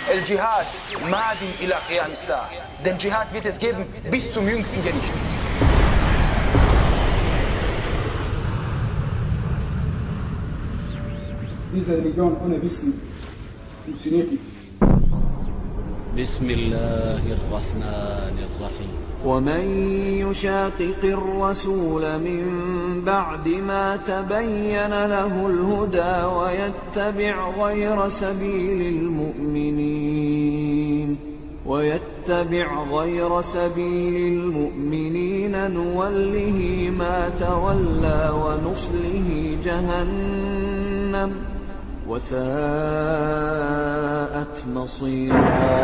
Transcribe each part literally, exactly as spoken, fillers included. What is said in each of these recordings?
El-Jihad madin ila qiyam as-sa'a. Den Dschihad wird es geben bis zum jüngsten Gericht. Diese Religion ohne Wissen funktioniert nicht. بسم الله الرحمن الرحيم ومن يشاقق الرسول من بعد ما تبين له الهدى ويتبع غير سبيل المؤمنين ويتبع غير سبيل المؤمنين نوله ما تولى ونصله جهنم وساءت مصيرا.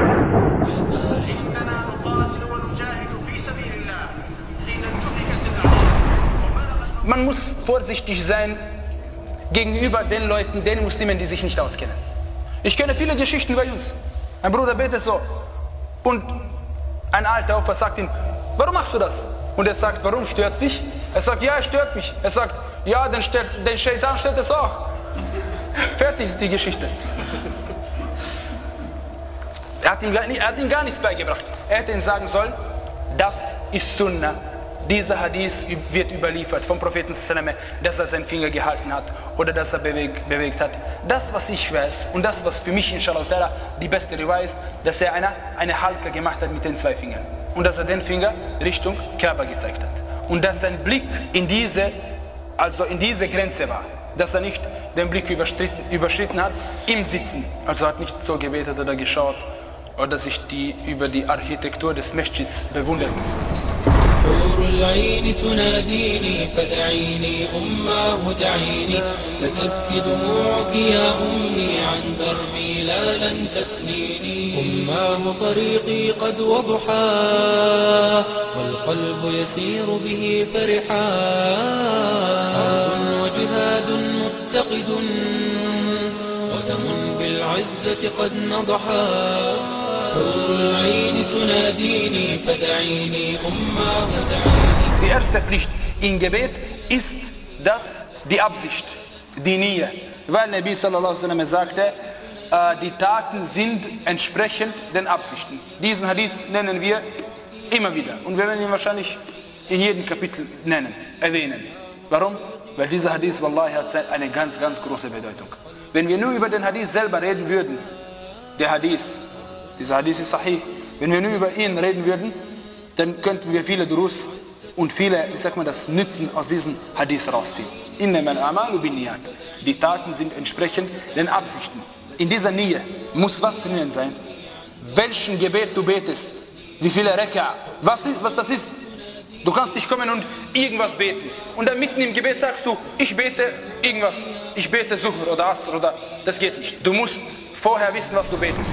إننا نقاتل ونجاهد في سبيل الله حين انتهكت الأعراض. Man muss vorsichtig sein gegenüber den Leuten, den Muslimen, die sich nicht auskennen. Ich kenne viele Geschichten bei uns. Ein Bruder betet so und ein alter Opa sagt ihm, warum machst du das? Und er sagt, warum stört dich? Er sagt, ja, es stört mich. Er sagt, ja, den, stört, den Shaitan stört es auch. Fertig ist die Geschichte. Er hat, ihm gar, er hat ihm gar nichts beigebracht. Er hätte ihm sagen sollen, das ist Sunnah. Dieser Hadith wird überliefert vom Propheten, dass er seinen Finger gehalten hat oder dass er bewegt, bewegt hat. Das, was ich weiß und das, was für mich inshallah die beste Riwaya ist, dass er eine, eine Halka gemacht hat mit den zwei Fingern und dass er den Finger Richtung Kaaba gezeigt hat und dass sein Blick in diese, also in diese Grenze war, dass er nicht den Blick überschritten hat im Sitzen, also hat nicht so gebetet oder geschaut oder sich die, über die Architektur des Masjids bewundert. حور العين تناديني فدعيني أماه دعيني لتبكي دموعك يا أمي عن دربي لا لن تثنيني أماه طريقي قد وضحاه والقلب يسير به فرحا حرب وجهاد متقد ودم بالعزة قد نضحا Die erste Pflicht im Gebet ist das, die Absicht, die Nia. Weil Nabi sallallahu alaihi wasallam sagte, äh, die Taten sind entsprechend den Absichten. Diesen Hadith nennen wir immer wieder und wir werden ihn wahrscheinlich in jedem Kapitel nennen, erwähnen. Warum? Weil dieser Hadith, wallahi, hat eine ganz, ganz große Bedeutung. Wenn wir nur über den Hadith selber reden würden, der Hadith, dieser Hadith ist sahih. Wenn wir nur über ihn reden würden, dann könnten wir viele Durus und viele, ich sag mal, das Nützen aus diesem Hadith rausziehen. Innamal a'malu binniyat. Die Taten sind entsprechend den Absichten. In dieser Niyyah muss was drinnen sein. Welchen Gebet du betest, wie viele Reka, was, was das ist. Du kannst nicht kommen und irgendwas beten. Und dann mitten im Gebet sagst du, ich bete irgendwas. Ich bete Zuhr oder Asr oder, das geht nicht. Du musst vorher wissen, was du betest.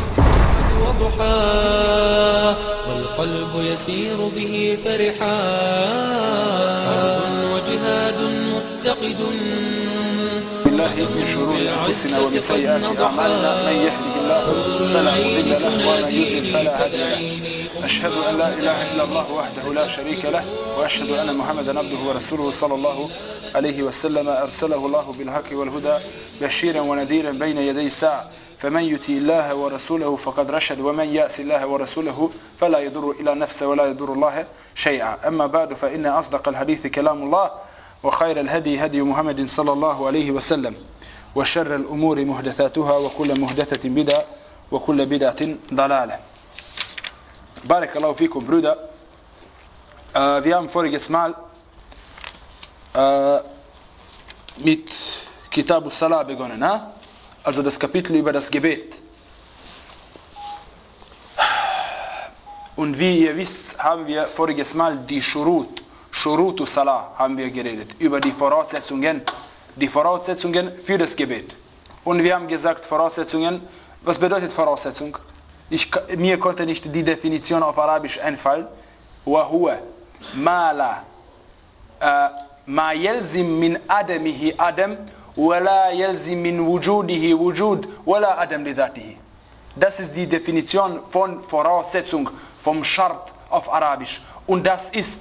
وضحى والقلب يسير به فرحا حرب وجهاد متقد بالله من شرور انفسنا ومن سيئات اعمالنا من يهده الله فلا مضل له ومن يضلل فلا هادي له اشهد ان لا اله الا الله وحده لا شريك له واشهد ان محمدا عبده ورسوله صلى الله عليه وسلم ارسله الله بالحق والهدى بشيرا ونذيرا بين يدي الساعه فمن يطع الله ورسوله فقد رشد ومن يعص الله ورسوله فلا يضر إلا نفسه ولا يضر الله شيئا. أما بعد فإن أصدق الحديث كلام الله وخير الهدي هدي محمد صلى الله عليه وسلم وشر الأمور محدثاتها وكل محدثة بدعة وكل بدعة ضلالة. بارك الله فيكم Brüder. Uh, wir haben voriges Mal uh, mit Kitab al-Salah begonnen, ha? Also das Kapitel über das Gebet. Und wie ihr wisst, haben wir voriges Mal die Shurut, Shurutu Salah haben wir geredet, über die Voraussetzungen, die Voraussetzungen für das Gebet. Und wir haben gesagt, Voraussetzungen, was bedeutet Voraussetzung? Ich, mir konnte nicht die Definition auf Arabisch einfallen. Wa huwa ma la ma yalzim min adamihi adam ولا يلزم من وجوده وجود ولا عدم لذاته. Das ist die Definition von Voraussetzung, vom Schart auf Arabisch. Und das ist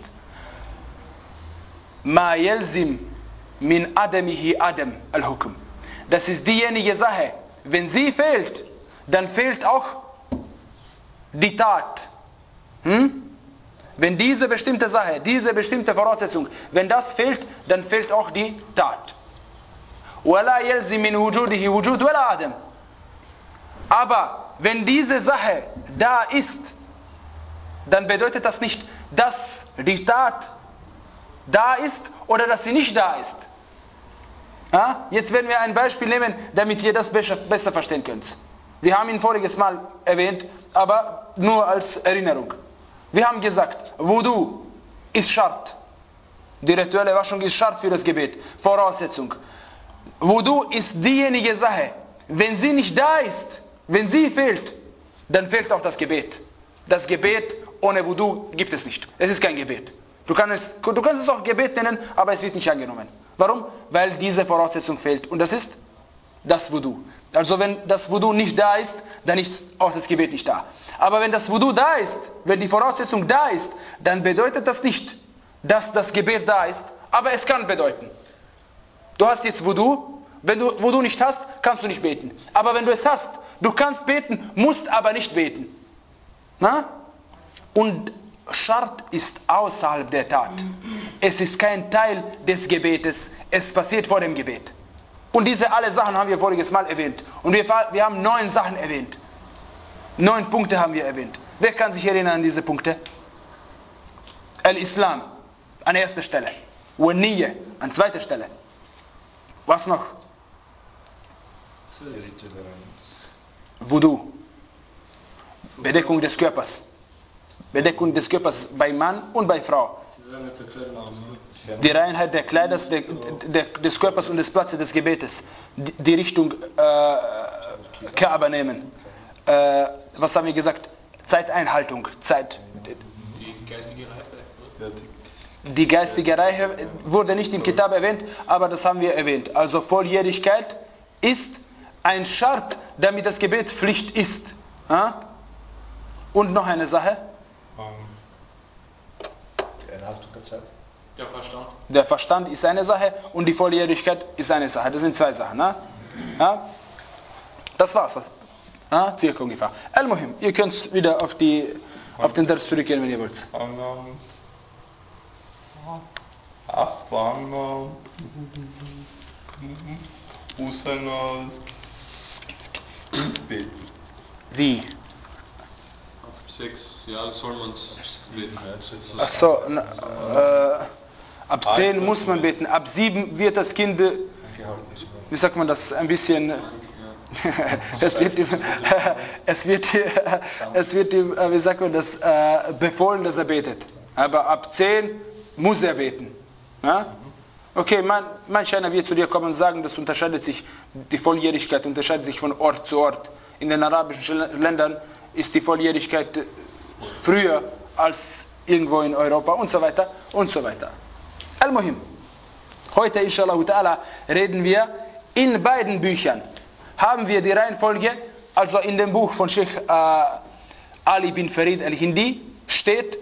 ما يلزم من عدمه عدم الحكم. Das ist diejenige Sache, wenn sie fehlt, dann fehlt auch die Tat. Hm? Wenn diese bestimmte Sache, diese bestimmte Voraussetzung, wenn das fehlt, dann fehlt auch die Tat. وَلَا يَلْزِمْ مِنْ وُجُودِهِ وُجُودُ وَلَا عَدَمْ. Aber wenn diese Sache da ist, dann bedeutet das nicht, dass die Tat da ist oder dass sie nicht da ist. Ja? Jetzt werden wir ein Beispiel nehmen, damit ihr das besser, besser verstehen könnt. Wir haben ihn voriges Mal erwähnt, aber nur als Erinnerung. Wir haben gesagt, Wudu ist Schart. Die rituelle Waschung ist Schart für das Gebet. Voraussetzung. Wudu ist diejenige Sache, wenn sie nicht da ist, wenn sie fehlt, dann fehlt auch das Gebet. Das Gebet ohne Wudu gibt es nicht. Es ist kein Gebet. Du kannst, du kannst es auch Gebet nennen, aber es wird nicht angenommen. Warum? Weil diese Voraussetzung fehlt. Und das ist das Wudu. Also wenn das Wudu nicht da ist, dann ist auch das Gebet nicht da. Aber wenn das Wudu da ist, wenn die Voraussetzung da ist, dann bedeutet das nicht, dass das Gebet da ist, aber es kann bedeuten. Du hast jetzt Wudu, wenn du Wudu nicht hast, kannst du nicht beten. Aber wenn du es hast, du kannst beten, musst aber nicht beten. Na? Und Schart ist außerhalb der Tat. Es ist kein Teil des Gebetes, es passiert vor dem Gebet. Und diese alle Sachen haben wir voriges Mal erwähnt. Und wir, wir haben neun Sachen erwähnt. Neun Punkte haben wir erwähnt. Wer kann sich erinnern an diese Punkte? Al-Islam an erster Stelle. Wa-Niyya an zweiter Stelle. Was noch? Wudu. Bedeckung des Körpers. Bedeckung des Körpers bei Mann und bei Frau. Die Reinheit der Kleider, der, der, des Körpers und des Platzes des Gebetes. Die, die Richtung äh, Kaaba nehmen. Äh, was haben wir gesagt? Zeiteinhaltung. Zeit. Die geistige Reife. Die geistige Reife wurde nicht im Kitab erwähnt, aber das haben wir erwähnt. Also Volljährigkeit ist ein Schart, damit das Gebet Pflicht ist. Ja? Und noch eine Sache. Die Einhaltung der Zeit. Der Verstand. Der Verstand ist eine Sache und die Volljährigkeit ist eine Sache. Das sind zwei Sachen. Ne? Ja? Das war's. Ja? Circa ungefähr. Al-Muhim, ihr könnt wieder auf, die, auf den Ders zurückgehen, wenn ihr wollt. Wie? Sechs, ja, soll man es beten. Ach so, na, äh, ab zehn muss man beten, ab sieben wird das Kind, wie sagt man das, ein bisschen, es wird ihm, es wird, es wird ihm, wie sagt man das, befohlen, dass er betet. Aber ab zehn muss er beten. Ja? Okay, man, manch einer wird zu dir kommen und sagen, das unterscheidet sich, die Volljährigkeit unterscheidet sich von Ort zu Ort. In den arabischen Ländern ist die Volljährigkeit früher als irgendwo in Europa und so weiter und so weiter. Al-Muhim. Heute, inshallah ta'ala, reden wir in beiden Büchern. Haben wir die Reihenfolge, also in dem Buch von Sheikh äh, Ali bin Farid al-Hindi steht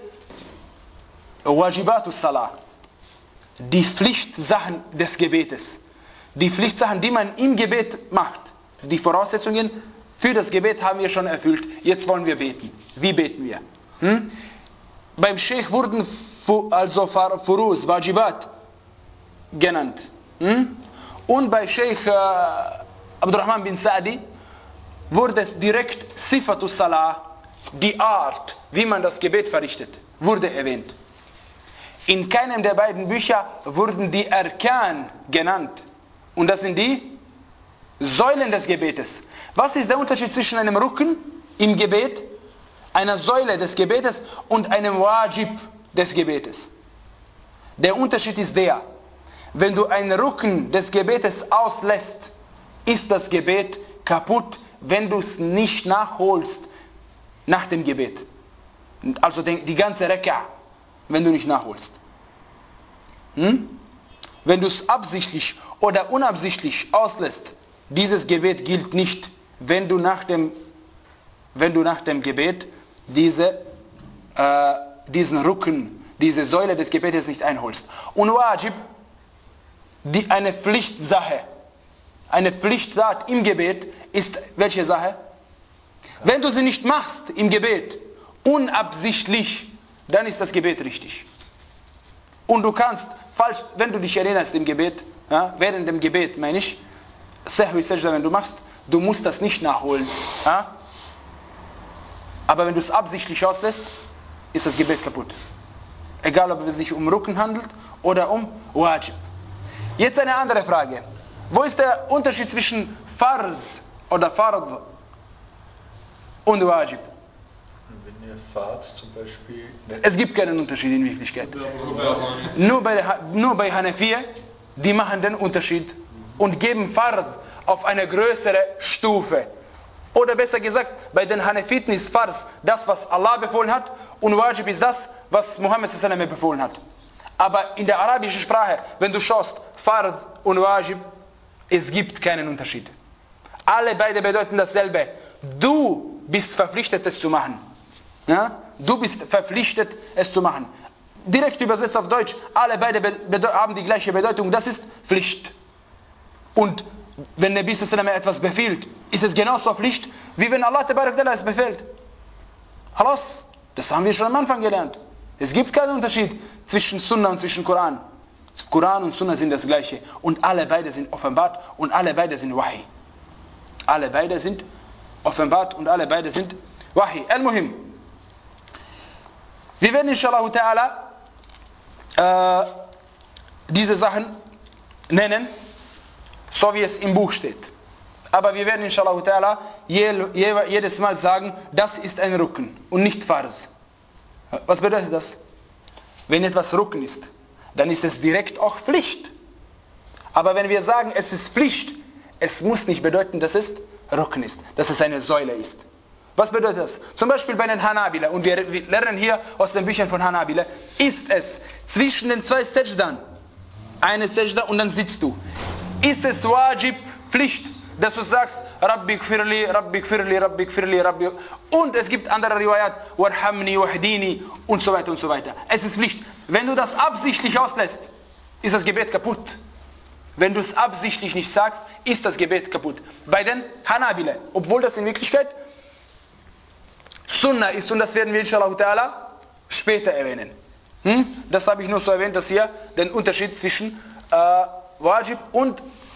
Wajibatus Salah. Die Pflichtsachen des Gebetes. Die Pflichtsachen, die man im Gebet macht. Die Voraussetzungen für das Gebet haben wir schon erfüllt. Jetzt wollen wir beten. Wie beten wir? Hm? Beim Sheikh wurden also Furuz, Wajibat genannt. Hm? Und bei Sheikh äh, Abdurrahman bin Sa'di wurde direkt Sifatus Salah, die Art, wie man das Gebet verrichtet, wurde erwähnt. In keinem der beiden Bücher wurden die Arkan genannt. Und das sind die Säulen des Gebetes. Was ist der Unterschied zwischen einem Rücken im Gebet, einer Säule des Gebetes und einem Wajib des Gebetes? Der Unterschied ist der, wenn du einen Rücken des Gebetes auslässt, ist das Gebet kaputt, wenn du es nicht nachholst nach dem Gebet. Also die ganze Reka, wenn du nicht nachholst. Hm? Wenn du es absichtlich oder unabsichtlich auslässt, dieses Gebet gilt nicht, wenn du nach dem, wenn du nach dem Gebet diese, äh, diesen Rücken, diese Säule des Gebetes nicht einholst. Und Wajib, die, eine Pflichtsache, eine Pflichttat im Gebet ist welche Sache? Wenn du sie nicht machst im Gebet, unabsichtlich, dann ist das Gebet richtig. Und du kannst, falsch, wenn du dich erinnerst im Gebet, ja, während dem Gebet, meine ich, Sahwi Sajda, wenn du machst, du musst das nicht nachholen. Ja? Aber wenn du es absichtlich auslässt, ist das Gebet kaputt. Egal, ob es sich um Rukn handelt oder um Wajib. Jetzt eine andere Frage. Wo ist der Unterschied zwischen Farz oder Fard und Wajib? Wenn ihr fahrt zum Beispiel... Es gibt keinen Unterschied in Wirklichkeit. Nur bei, nur bei Hanafiya, die machen den Unterschied und geben Fard auf eine größere Stufe. Oder besser gesagt, bei den Hanafiten ist Farz das, was Allah befohlen hat, und Wajib ist das, was Muhammad sallallahu alaihi wasallam befohlen hat. Aber in der arabischen Sprache, wenn du schaust, Fard und Wajib, es gibt keinen Unterschied. Alle beide bedeuten dasselbe. Du bist verpflichtet, es zu machen. Ja? Du bist verpflichtet, es zu machen. Direkt übersetzt auf Deutsch, alle beide haben die gleiche Bedeutung, das ist Pflicht. Und wenn Nabi sallallahu alaihi wasallam etwas befiehlt, ist es genauso Pflicht, wie wenn Allah es befehlt. Halas, das haben wir schon am Anfang gelernt. Es gibt keinen Unterschied zwischen Sunna und zwischen Koran. Koran und Sunna sind das gleiche. Und alle beide sind offenbart und alle beide sind Wahi. Alle beide sind offenbart und alle beide sind Wahi. Al-Muhim. Wir werden inshallah ta'ala äh, diese Sachen nennen, so wie es im Buch steht. Aber wir werden inshallah ta'ala jedes Mal sagen, das ist ein Rukn und nicht Farz. Was bedeutet das? Wenn etwas Rukn ist, dann ist es direkt auch Pflicht. Aber wenn wir sagen, es ist Pflicht, es muss nicht bedeuten, dass es Rukn ist, dass es eine Säule ist. Was bedeutet das? Zum Beispiel bei den Hanabila, und wir lernen hier aus den Büchern von Hanabila, ist es zwischen den zwei Sajdan, eine Sajda und dann sitzt du. Ist es Wajib, Pflicht, dass du sagst, Rabbi gfirli, Rabbi gfirli, Rabbi gfirli, Rabbi... Und es gibt andere Riwayat, Warhamni, Wahdini und so weiter und so weiter. Es ist Pflicht. Wenn du das absichtlich auslässt, ist das Gebet kaputt. Wenn du es absichtlich nicht sagst, ist das Gebet kaputt. Bei den Hanabila, obwohl das in Wirklichkeit Sunna ist, und das werden wir inshallah ta'ala später erwähnen. Hm? Das habe ich nur so erwähnt, dass ihr den Unterschied zwischen äh, Wajib und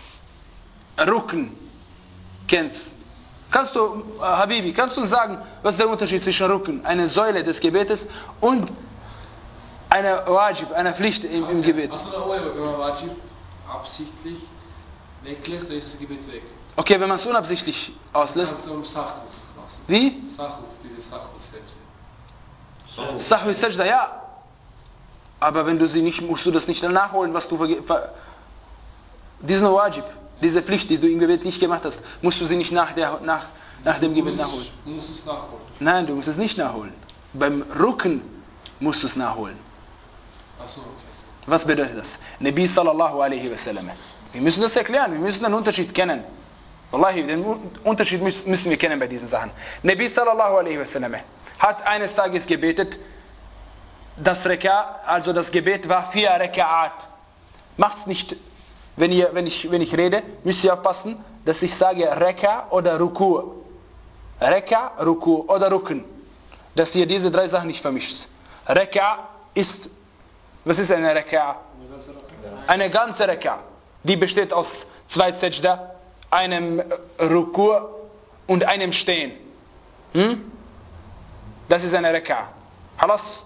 Rukn kennst. Kannst du, äh, Habibi, kannst du uns sagen, was ist der Unterschied zwischen Rukn, eine Säule des Gebetes, und eine Wajib, eine Pflicht im, im Gebet? Also wenn man Wajib absichtlich weglässt, dann ist das Gebet weg. Okay, wenn man es unabsichtlich auslässt. Um Sachruf. Wie? Sachruf, diese Sachruf selbst. Sahwi Sajda, ja. Aber wenn du sie nicht, musst du das nicht nachholen, was du ver... Diesen Wajib, diese Pflicht, die du im Gebet nicht gemacht hast, musst du sie nicht nach, der, nach, nach dem Gebet nachholen. Du musst es nachholen. Nein, du musst es nicht nachholen. Beim Rukn musst du es nachholen. Achso, okay. Was bedeutet das? Nabi sallallahu alaihi wasallam. Wir müssen das erklären, wir müssen den Unterschied kennen. Wallahi, den Unterschied müssen wir kennen bei diesen Sachen. Nabi sallallahu alaihi wasallam hat eines Tages gebetet, das Reka, also das Gebet war vier Reka'at. Macht's nicht, wenn, ihr, wenn, ich, wenn ich rede, müsst ihr aufpassen, dass ich sage Reka oder Ruku. Reka, Ruku oder Rukn. Dass ihr diese drei Sachen nicht vermischt. Reka ist, was ist eine Reka? Eine ganze Reka. Die besteht aus zwei Sajda, einem Ruku und einem Stehen. Hm? Das ist eine Reka. Halas.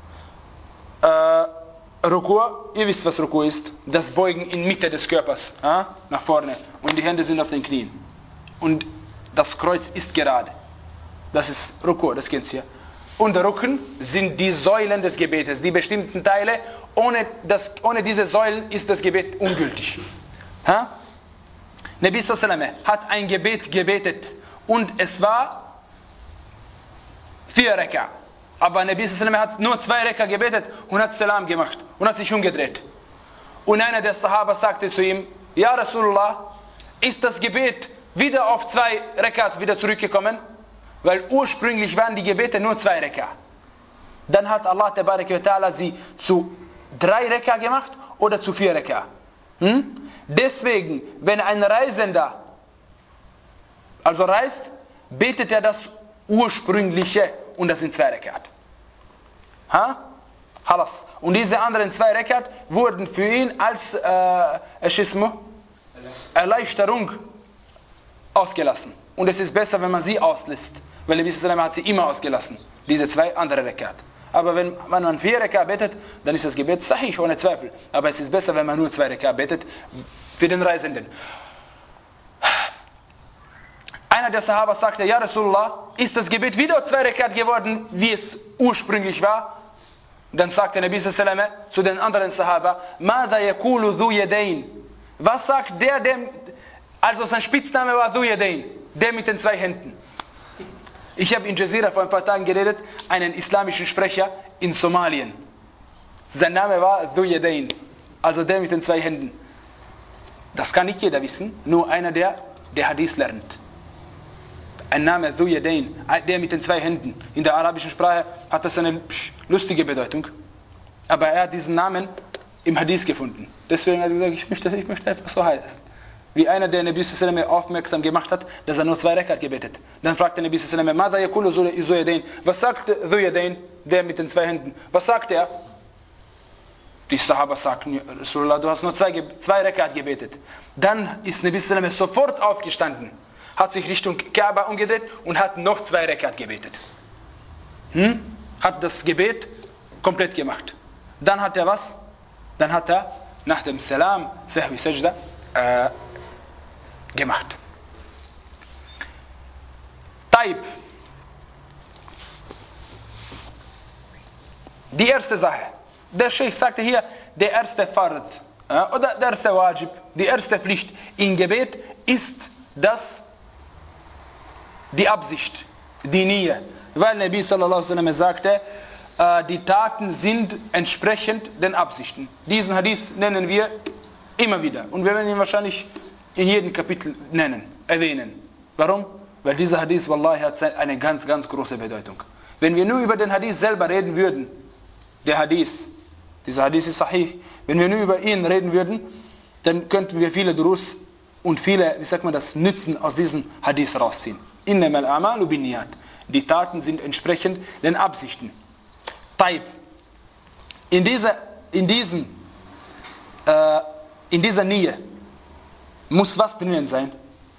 Äh, Ruku, ihr wisst, was Ruku ist. Das Beugen in Mitte des Körpers. Äh, nach vorne. Und die Hände sind auf den Knien. Und das Kreuz ist gerade. Das ist Ruku, das kennt ihr. Und der Rukn sind die Säulen des Gebetes, die bestimmten Teile. Ohne, das, ohne diese Säulen ist das Gebet ungültig. Ha? Nabi sallallahu alaihi wasallam hat ein Gebet gebetet und es war vier Reka. Aber Nabi sallallahu alaihi wasallam hat nur zwei Reka gebetet und hat Salam gemacht und hat sich umgedreht. Und einer der Sahaba sagte zu ihm, Ja Rasulullah, ist das Gebet wieder auf zwei Rekat wieder zurückgekommen? Weil ursprünglich waren die Gebete nur zwei Reka. Dann hat Allah tabarak wa ta'ala sie zu drei Reka gemacht oder zu vier Reka. Hm? Deswegen, wenn ein Reisender also reist, betet er das ursprüngliche und das sind zwei Rekat. Ha? Halas. Und diese anderen zwei Rekat wurden für ihn als äh, Schismo, Erleichterung ausgelassen. Und es ist besser, wenn man sie auslässt. Weil Nabi sallallahu alaihi wasallam hat sie immer ausgelassen. Diese zwei andere Rekat. Aber wenn, wenn man vier Rekat betet, dann ist das Gebet sahih, ohne Zweifel. Aber es ist besser, wenn man nur zwei Rekat betet für den Reisenden. Einer der Sahaba sagte, ja Rasulullah, ist das Gebet wieder zwei Rekat geworden, wie es ursprünglich war? Dann sagte Nabi sallallahu alaihi wasallam zu den anderen Sahaba, Mada yakulu dhu yadayn. Was sagt der, der, also sein Spitzname war dhu yadayn, der mit den zwei Händen. Ich habe in Jazeera vor ein paar Tagen geredet, einen islamischen Sprecher in Somalien. Sein Name war dhu yadayn, also der mit den zwei Händen. Das kann nicht jeder wissen, nur einer, der, der Hadith lernt. Ein Name dhu yadayn, der mit den zwei Händen. In der arabischen Sprache hat das eine lustige Bedeutung. Aber er hat diesen Namen im Hadith gefunden. Deswegen hat er gesagt, ich möchte, ich möchte einfach so heißen. Wie einer, der Nabi sallallahu alaihi wasallam aufmerksam gemacht hat, dass er nur zwei Rekat gebetet. Dann fragte Nabi sallallahu alaihi wasallam, was sagt dhu yadayn, der mit den zwei Händen? Was sagt er? Die Sahaba sagten, Rasulullah, du hast nur zwei, zwei Rekat gebetet. Dann ist Nabi sallallahu alaihi wasallam sofort aufgestanden, hat sich Richtung Kaaba umgedreht und hat noch zwei Rekat gebetet. Hm? Hat das Gebet komplett gemacht. Dann hat er was? Dann hat er nach dem Salam, Sahwi Sajda, äh, gemacht. Taib. Die erste Sache. Der Sheikh sagte hier, der erste Fard, äh, oder der erste Wajib, die erste Pflicht im Gebet ist das die Absicht, die Niyyah. Weil Nabi sallallahu alaihi wasallam sagte, äh, die Taten sind entsprechend den Absichten. Diesen Hadith nennen wir immer wieder. Und wir werden ihn wahrscheinlich in jedem Kapitel nennen, erwähnen. Warum? Weil dieser Hadith, wallahi, hat eine ganz, ganz große Bedeutung. Wenn wir nur über den Hadith selber reden würden, der Hadith, dieser Hadith ist sahih, wenn wir nur über ihn reden würden, dann könnten wir viele Durus und viele, wie sagt man das, Nützen aus diesem Hadith rausziehen. Innamal a'malu binniyat. Die Taten sind entsprechend den Absichten. Taib. In dieser, in diesem, äh, in dieser Niyyah muss was drinnen sein?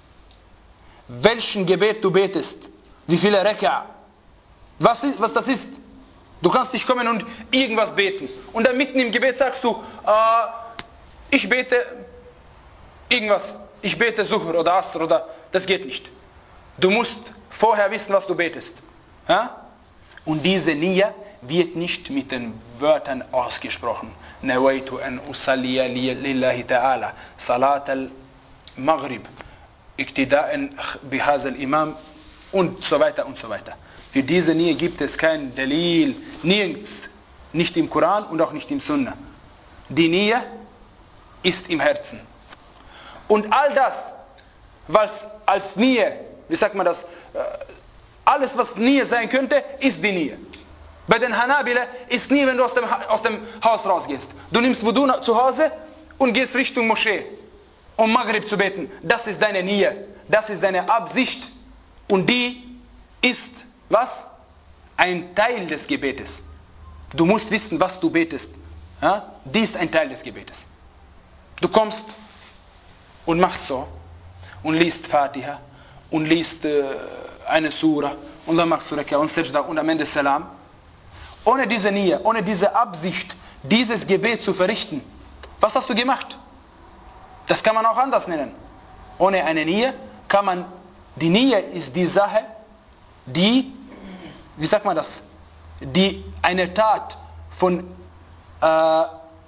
Welchen Gebet du betest? Wie viele Reka? Was, was das ist? Du kannst nicht kommen und irgendwas beten. Und dann mitten im Gebet sagst du, äh, ich bete irgendwas. Ich bete Zuhr oder Asr oder... Das geht nicht. Du musst vorher wissen, was du betest. Ja? Und diese Niyyah wird nicht mit den Wörtern ausgesprochen. Nawaitu an usalliya lillahi ta'ala. Salat al-Maghrib. Iktida'an bihaz al-Imam. Und so weiter und so weiter. Für diese Niyyah gibt es kein Dalil. Nirgends. Nicht im Koran und auch nicht im Sunnah. Die Niyyah ist im Herzen. Und all das, was als Niyyah, wie sagt man das, alles was Niyyah sein könnte, ist die Niyyah. Bei den Hanabila ist nie, wenn du aus dem, aus dem Haus rausgehst. Du nimmst Wudu zu Hause und gehst Richtung Moschee, um Maghrib zu beten. Das ist deine Niyyah. Das ist deine Absicht. Und die ist, was? Ein Teil des Gebetes. Du musst wissen, was du betest. Ja? Die ist ein Teil des Gebetes. Du kommst und machst so und liest Fatiha und liest äh, eine Sura und dann machst du Raka und Sajda und am Ende Salam. Ohne diese Niyyah, ohne diese Absicht, dieses Gebet zu verrichten, was hast du gemacht? Das kann man auch anders nennen. Ohne eine Niyyah kann man, die Niyyah ist die Sache, die, wie sagt man das, die eine Tat von, äh,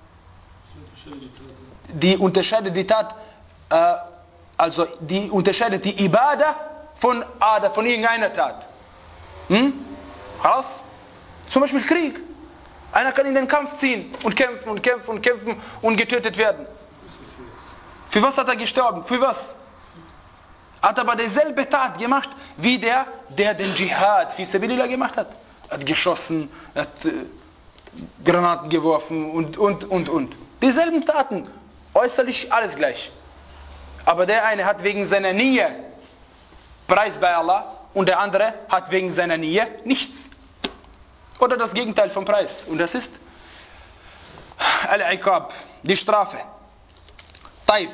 die unterscheidet die Tat, äh, also die unterscheidet die Ibadah von Ada, von irgendeiner Tat. Hm? Raus? Zum Beispiel Krieg. Einer kann in den Kampf ziehen und kämpfen und kämpfen und kämpfen und getötet werden. Für was hat er gestorben? Für was? Hat aber dieselbe Tat gemacht, wie der, der den Dschihad fi sabilillah gemacht hat. Hat geschossen, hat äh, Granaten geworfen und, und, und, und. Dieselben Taten. Äußerlich alles gleich. Aber der eine hat wegen seiner Niyyah, Preis bei Allah, und der andere hat wegen seiner Nähe nichts. Oder das Gegenteil vom Preis. Und das ist Al-Iqab, die Strafe. Taib.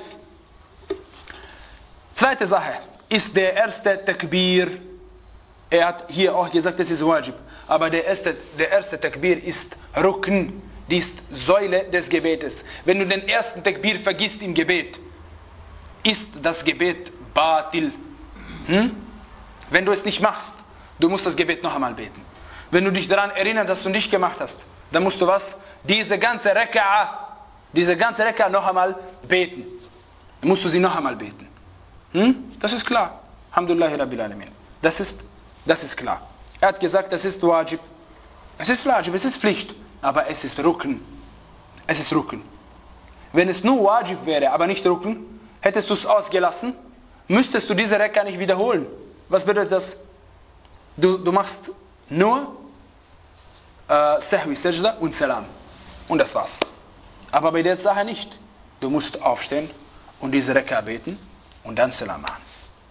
Zweite Sache ist der erste Takbir. Er hat hier auch gesagt, das ist Wajib. Aber der erste, der erste Takbir ist Rukn, die ist Säule des Gebetes. Wenn du den ersten Takbir vergisst im Gebet, ist das Gebet Batil. Hm? Wenn du es nicht machst, du musst das Gebet noch einmal beten. Wenn du dich daran erinnerst, dass du nicht gemacht hast, dann musst du was? Diese ganze Reka'a, diese ganze Reka'a noch einmal beten. Dann musst du sie noch einmal beten. Hm? Das ist klar. Alhamdulillah Rabbil Alamin. Das ist, das ist klar. Er hat gesagt, das ist Wajib. Es ist Wajib, es ist Pflicht. Aber es ist Rukn. Es ist Rukn. Wenn es nur Wajib wäre, aber nicht Rukn, hättest du es ausgelassen, müsstest du diese Reka'a nicht wiederholen. Was bedeutet das? Du, du machst nur äh, Sahwi, Sajda und Salam. Und das war's. Aber bei der Sache nicht. Du musst aufstehen und diese Reka'a beten und dann Salam machen.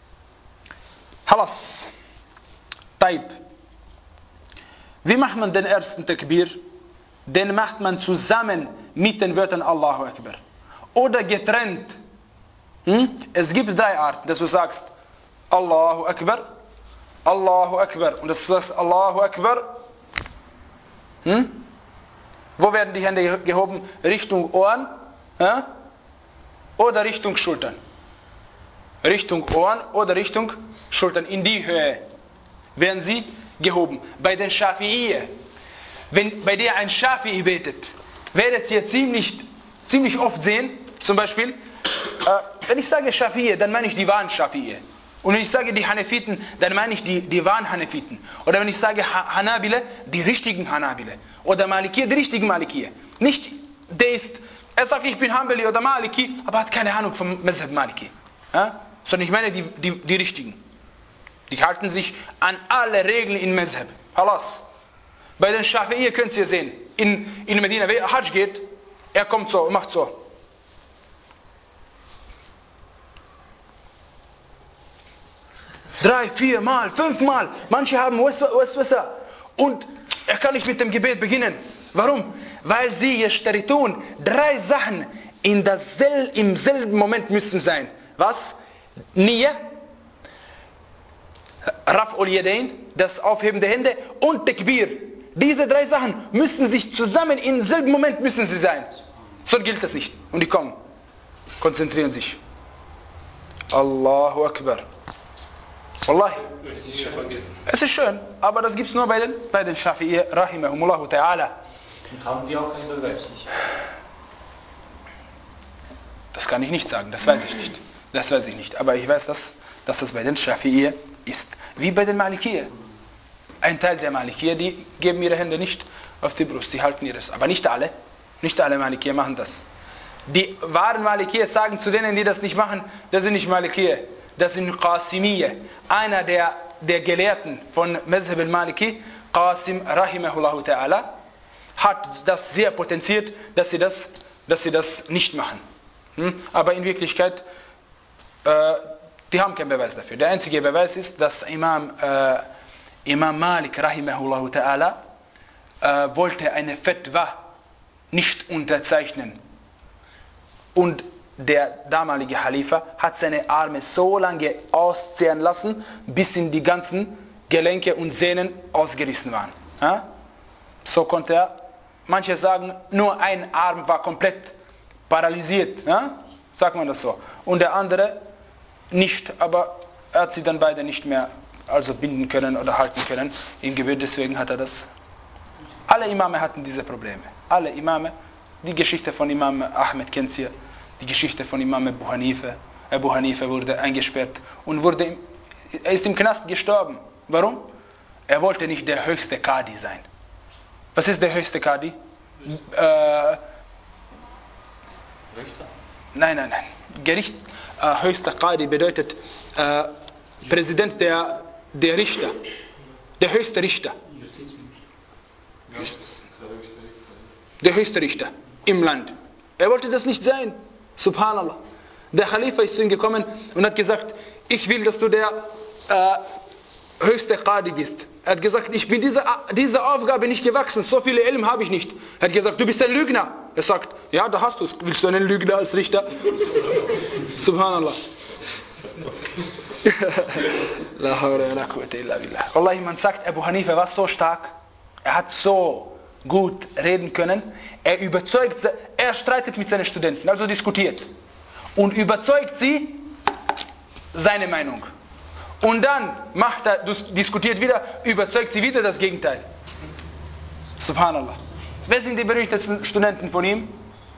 Halas. Taib. Wie macht man den ersten Takbir? Den macht man zusammen mit den Wörtern Allahu Akbar. Oder getrennt. Hm? Es gibt drei Arten, dass du sagst Allahu Akbar, Allahu Akbar. Und dass du sagst Allahu Akbar. Hm? Wo werden die Hände gehoben? Richtung Ohren? Ja? Oder Richtung Schultern? Richtung Ohren oder Richtung Schultern. In die Höhe werden sie gehoben. Bei den Schafi'iyye, wenn bei der ein Schafi'i betet, werdet ihr ziemlich, ziemlich oft sehen, zum Beispiel, äh, wenn ich sage Schafi'iyye, dann meine ich die wahren Schafi'iyye. Und wenn ich sage die Hanefiten, dann meine ich die, die wahren Hanefiten. Oder wenn ich sage Hanabile, die richtigen Hanabile. Oder Malikiyya, die richtigen Malikiyya. Nicht der ist, er sagt, ich bin Hanbali oder Maliki, aber hat keine Ahnung vom Mazhab Maliki. Ja? Sondern ich meine die, die, die richtigen. Die halten sich an alle Regeln in Mazhab. Halas. Bei den Schafi'iyya könnt ihr sehen, in, in Medina, wer Hajj geht, er kommt so und macht so. Drei, vier Mal, fünf Mal. Manche haben Waswasa. Und er kann nicht mit dem Gebet beginnen. Warum? Weil sie tun. Drei Sachen in dasselbe, im selben Moment müssen sein. Was? Niyya, Raf'ul Yadayn, das Aufheben der Hände und Takbir. Diese drei Sachen müssen sich zusammen im selben Moment müssen sie sein. So gilt das nicht. Und die kommen. Konzentrieren sich. Allahu Akbar. Wallahi. Es ist schön, aber das gibt es nur bei den, bei den Schafi'iyya, rahimahumullahu ta'ala. Und haben die auch einen Beweis nicht? Das kann ich nicht sagen, das weiß ich nicht. Das weiß ich nicht. Aber ich weiß, dass, dass das bei den Schafi'iyya ist. Wie bei den Malikiyya. Ein Teil der Malikiyya, die geben ihre Hände nicht auf die Brust, die halten ihres. Aber nicht alle. Nicht alle Malikiyya machen das. Die wahren Malikiyya sagen zu denen, die das nicht machen, das sind nicht Malikiyya. Das sind Qasimiyya. Einer der, der Gelehrten von Mazhab al-Maliki, Qasim rahimahullahu ta'ala, hat das sehr potenziert, dass sie das, dass sie das nicht machen. Hm? Aber in Wirklichkeit, äh, die haben keinen Beweis dafür. Der einzige Beweis ist, dass Imam, äh, Imam Malik rahimahullahu ta'ala äh, wollte eine Fatwa nicht unterzeichnen. Und der damalige Khalifa hat seine Arme so lange auszehren lassen, bis in die ganzen Gelenke und Sehnen ausgerissen waren. Ja? So konnte er, manche sagen, nur ein Arm war komplett paralysiert. Ja? Sagt man das so. Und der andere nicht, aber er hat sie dann beide nicht mehr also binden können oder halten können im Gebet, deswegen hat er das. Alle Imame hatten diese Probleme. Alle Imame, die Geschichte von Imam Ahmed kennt ihr. Die Geschichte von Imam Abu Hanifa. Abu Hanifa wurde eingesperrt und wurde, er ist im Knast gestorben. Warum? Er wollte nicht der höchste Qadi sein. Was ist der höchste Qadi? Äh, Richter? Nein, nein, nein. Gericht, äh, höchster Qadi bedeutet äh, Präsident der, der Richter. Der höchste Richter. Der höchste Richter im Land. Er wollte das nicht sein. Subhanallah. Der Khalifa ist zu ihm gekommen und hat gesagt, ich will, dass du der, äh, höchste Qadi bist. Er hat gesagt, ich bin dieser, dieser Aufgabe nicht gewachsen, so viele Ilm habe ich nicht. Er hat gesagt, du bist ein Lügner. Er sagt, ja, da hast du es. Willst du einen Lügner als Richter? Subhanallah. La hawla wa la quwwata illa billah. Wallahi, man sagt, Abu Hanifa war so stark, er hat so gut reden können, er überzeugt, er streitet mit seinen Studenten, also diskutiert und überzeugt sie seine Meinung. Und dann macht er, diskutiert wieder, überzeugt sie wieder das Gegenteil. Subhanallah. Wer sind die berühmtesten Studenten von ihm?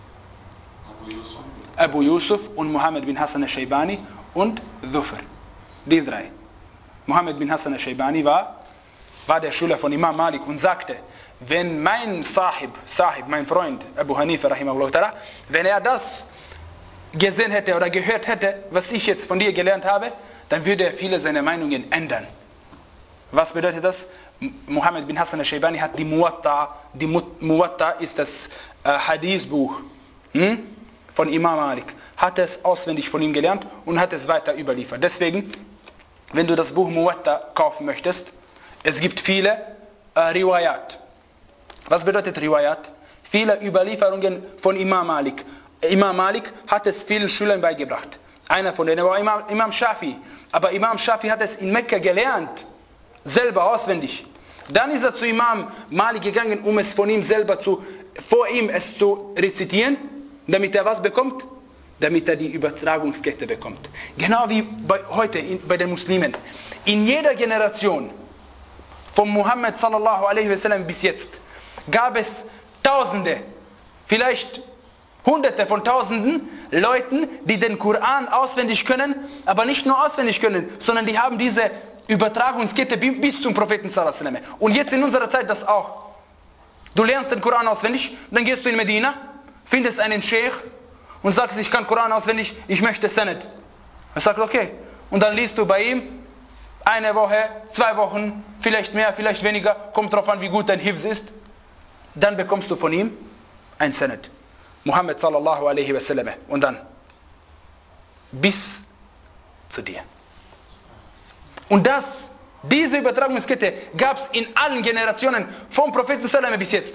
Abu Yusuf. Abu Yusuf und Muhammad bin Hassan al-Shaybani und Dhufr. Die drei. Muhammad bin Hassan al-Shaybani war, war der Schüler von Imam Malik und sagte, wenn mein Sahib, Sahib, mein Freund Abu Hanifa, rahimahullah, wenn er das gesehen hätte oder gehört hätte, was ich jetzt von dir gelernt habe, dann würde er viele seiner Meinungen ändern. Was bedeutet das? Muhammad bin Hassan al-Shaybani hat die Muwatta, die Muwatta ist das äh, Hadithbuch hm? von Imam Malik, hat es auswendig von ihm gelernt und hat es weiter überliefert. Deswegen, wenn du das Buch Muwatta kaufen möchtest, es gibt viele äh, Riwayat. Was bedeutet Riwayat? Viele Überlieferungen von Imam Malik. Imam Malik hat es vielen Schülern beigebracht. Einer von denen war Imam, Imam Shafi. Aber Imam Shafi hat es in Mekka gelernt, selber auswendig. Dann ist er zu Imam Malik gegangen, um es von ihm selber zu, vor ihm es zu rezitieren, damit er was bekommt? Damit er die Übertragungskette bekommt. Genau wie bei, heute in, bei den Muslimen. In jeder Generation von Muhammad sallallahu alaihi wasallam bis jetzt gab es Tausende, vielleicht Hunderte von Tausenden Leuten, die den Koran auswendig können, aber nicht nur auswendig können, sondern die haben diese Übertragungskette bis zum Propheten sallallahu alaihi wasallam. Und jetzt in unserer Zeit das auch. Du lernst den Koran auswendig, dann gehst du in Medina, findest einen Sheikh und sagst, ich kann Koran auswendig, ich möchte Sanad. Er sagt, okay. Und dann liest du bei ihm eine Woche, zwei Wochen, vielleicht mehr, vielleicht weniger, kommt drauf an, wie gut dein Hifz ist. Dann bekommst du von ihm ein Sanad. Muhammad sallallahu alaihi wasallam. Und dann bis zu dir. Und das, diese Übertragungskette gab es in allen Generationen vom Propheten sallallahu bis jetzt.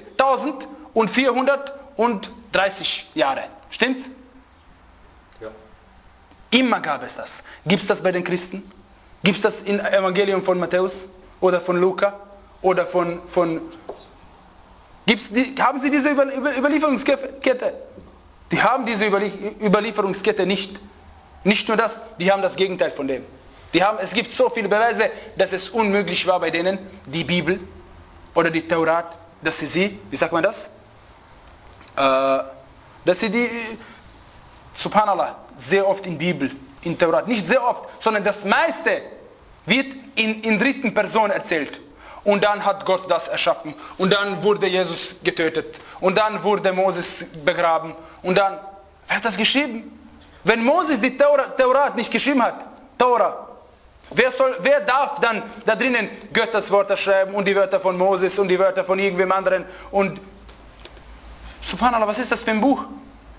eintausendvierhundertdreißig Jahre. Stimmt's? Ja. Immer gab es das. Gibt es das bei den Christen? Gibt es das im Evangelium von Matthäus oder von Luca oder von... von Gibt's die, haben sie diese Über, Über, Überlieferungskette? Die haben diese Überlie, Überlieferungskette nicht. Nicht nur das, die haben das Gegenteil von dem. Die haben, es gibt so viele Beweise, dass es unmöglich war bei denen, die Bibel oder die Taurat, dass sie sie, wie sagt man das? Äh, dass sie die, subhanallah, sehr oft in Bibel, in Taurat, nicht sehr oft, sondern das meiste wird in, in dritten Person erzählt. Und dann hat Gott das erschaffen. Und dann wurde Jesus getötet. Und dann wurde Moses begraben. Und dann, wer hat das geschrieben? Wenn Moses die Taurat, Taurat nicht geschrieben hat, Torah, wer, soll, wer darf dann da drinnen Gottes Wörter schreiben und die Wörter von Moses und die Wörter von irgendwem anderen? Und subhanallah, was ist das für ein Buch?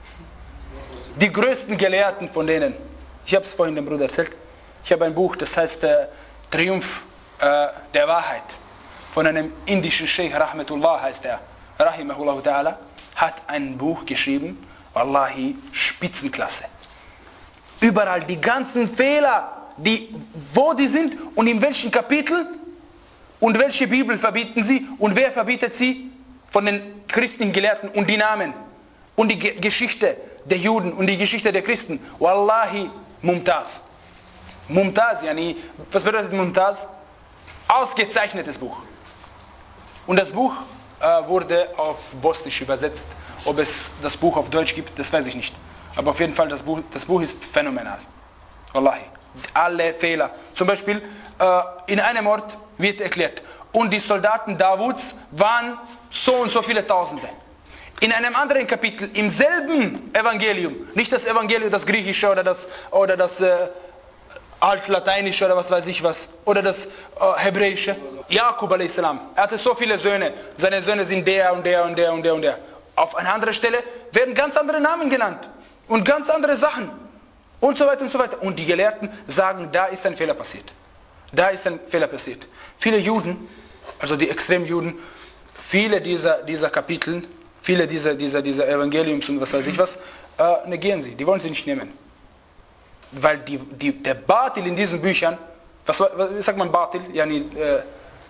Die größten Gelehrten von denen. Ich habe es vorhin dem Bruder erzählt. Ich habe ein Buch, das heißt äh, Triumph äh, der Wahrheit. Von einem indischen Sheikh, Rahmatullah heißt er, Rahimahullah ta'ala, hat ein Buch geschrieben, Wallahi, Spitzenklasse. Überall die ganzen Fehler, die, wo die sind und in welchen Kapitel und welche Bibel verbieten sie und wer verbietet sie von den christlichen Gelehrten und die Namen und die Ge- Geschichte der Juden und die Geschichte der Christen. Wallahi, Mumtaz. Mumtaz, yani, was bedeutet Mumtaz? Ausgezeichnetes Buch. Und das Buch äh, wurde auf Bosnisch übersetzt. Ob es das Buch auf Deutsch gibt, das weiß ich nicht. Aber auf jeden Fall, das Buch, das Buch ist phänomenal. Wallahi. Alle Fehler. Zum Beispiel, äh, in einem Ort wird erklärt, und die Soldaten Davuds waren so und so viele Tausende. In einem anderen Kapitel, im selben Evangelium, nicht das Evangelium, das Griechische oder das, oder das äh, Altlateinische oder was weiß ich was, oder das äh, Hebräische. Jakub a s. Er hatte so viele Söhne. Seine Söhne sind der und der und der und der und der. Auf einer anderen Stelle werden ganz andere Namen genannt. Und ganz andere Sachen. Und so weiter und so weiter. Und die Gelehrten sagen, da ist ein Fehler passiert. Da ist ein Fehler passiert. Viele Juden, also die Extremjuden, viele dieser, dieser Kapitel, viele dieser, dieser, dieser Evangeliums und was weiß ich was, äh, negieren sie. Die wollen sie nicht nehmen. Weil die, die, der Batil in diesen Büchern, was, was wie sagt man Batil? Ja, nie, äh,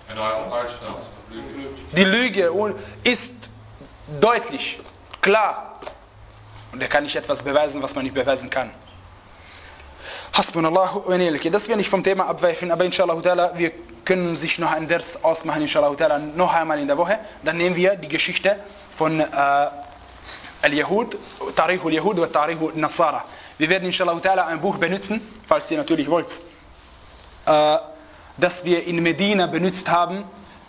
die Lüge ist deutlich, klar. Und er kann nicht etwas beweisen, was man nicht beweisen kann. Hasbunallahu wa ni'mal wakeel. Das will ich vom Thema abweichen, aber inshallah ta'ala, wir können sich noch ein Vers ausmachen, inshallah ta'ala, noch einmal in der Woche. Dann nehmen wir die Geschichte von äh, Al-Yahud, Tarikh al-Yahud und Tarikh al-Nasara. Wir werden inshallah ta'ala ein Buch benutzen, falls ihr natürlich wollt, äh, das wir in Medina benutzt haben,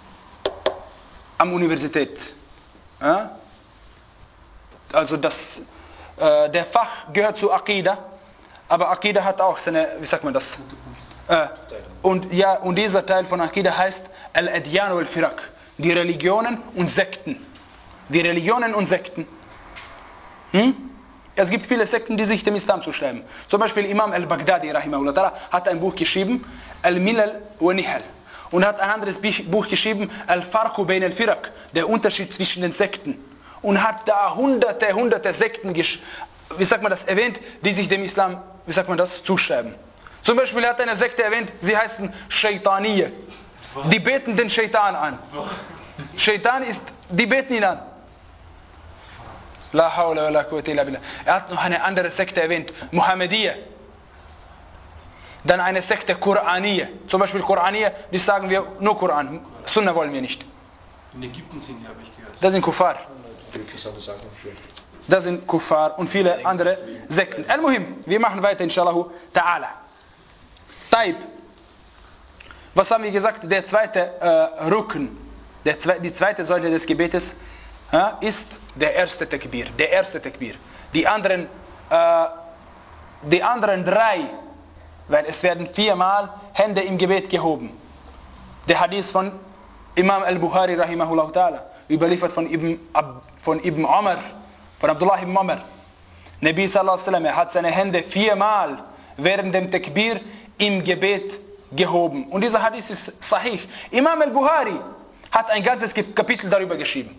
am Universität. Ja? Also das, äh, der Fach gehört zu Aqidah, aber Aqidah hat auch seine, wie sagt man das? Äh, und, ja, und dieser Teil von Aqidah heißt Al-Adyan wal-Firaq, die Religionen und Sekten. Die Religionen und Sekten. Hm? Es gibt viele Sekten, die sich dem Islam zuschreiben. Zum Beispiel Imam al-Baghdadi rahimahullah ta'ala hat ein Buch geschrieben, Al-Milal wa Nihal. Und hat ein anderes Buch geschrieben, Al-Farqu bayn al-Firaq, der Unterschied zwischen den Sekten. Und hat da hunderte, hunderte Sekten, wie sagt man das, erwähnt, die sich dem Islam, wie sagt man das, zuschreiben. Zum Beispiel hat er eine Sekte erwähnt, sie heißen Shaitaniyya. Die beten den Shaitan an. Shaitan ist, die beten ihn an. La hawla wa la quwwata illa billah. Er hat noch eine andere Sekte erwähnt, Muhammadiyya. Dann eine Sekte Koraniyya. Zum Beispiel Koraniyya, die sagen wir nur Koran. Sunna wollen wir nicht. In Ägypten sind die, habe ich gehört. Das sind Kuffar. Das sind Kuffar und viele andere Sekten. Al-Muhim, wir machen weiter, inshallah ta'ala. Taib. Was haben wir gesagt? Der zweite äh, Rücken, der zwe die zweite Säule des Gebetes äh, ist der erste Takbir. Der erste Takbir. Die anderen, äh, die anderen drei, weil es werden viermal Hände im Gebet gehoben. Der Hadith von Imam al-Bukhari rahimahullah ta'ala, überliefert von Ibn, Ab, von Ibn Umar, von Abdullah ibn Umar. Nabi sallallahu alaihi wasallam, er hat seine Hände viermal während dem Takbir im Gebet gehoben. Und dieser Hadith ist sahih. Imam al-Bukhari hat ein ganzes Kapitel darüber geschrieben.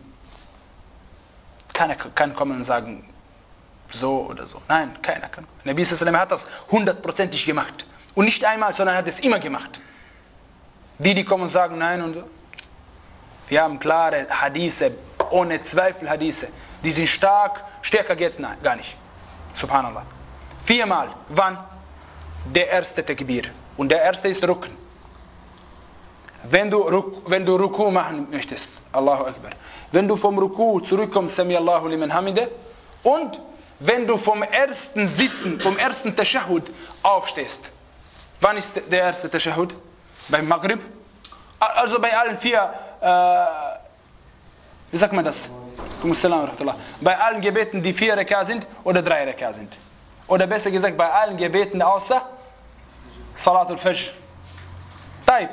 Keiner kann kommen und sagen, so oder so. Nein, keiner kann. Nabi sallallahu alaihi wasallam hat das hundertprozentig gemacht. Und nicht einmal, sondern er hat es immer gemacht. Die, die kommen und sagen, nein und so. Wir haben klare Hadithe, ohne Zweifel Hadithe. Die sind stark, stärker geht es gar nicht. Subhanallah. Viermal. Wann? Der erste Takbir. Und der erste ist Rukn. Wenn du, wenn du Ruku machen möchtest, Allahu Akbar. Wenn du vom Ruku zurückkommst, Sami Allahu liman hamide. Und wenn du vom ersten Sitzen, vom ersten Tashahhud aufstehst. Wann ist der erste Tashahhud? Beim Maghrib? Also bei allen vier, äh, wie sagt man das? Bei allen Gebeten, die vier Raka sind oder drei Raka sind. Oder besser gesagt, bei allen Gebeten außer Salatul Fajr. Taib.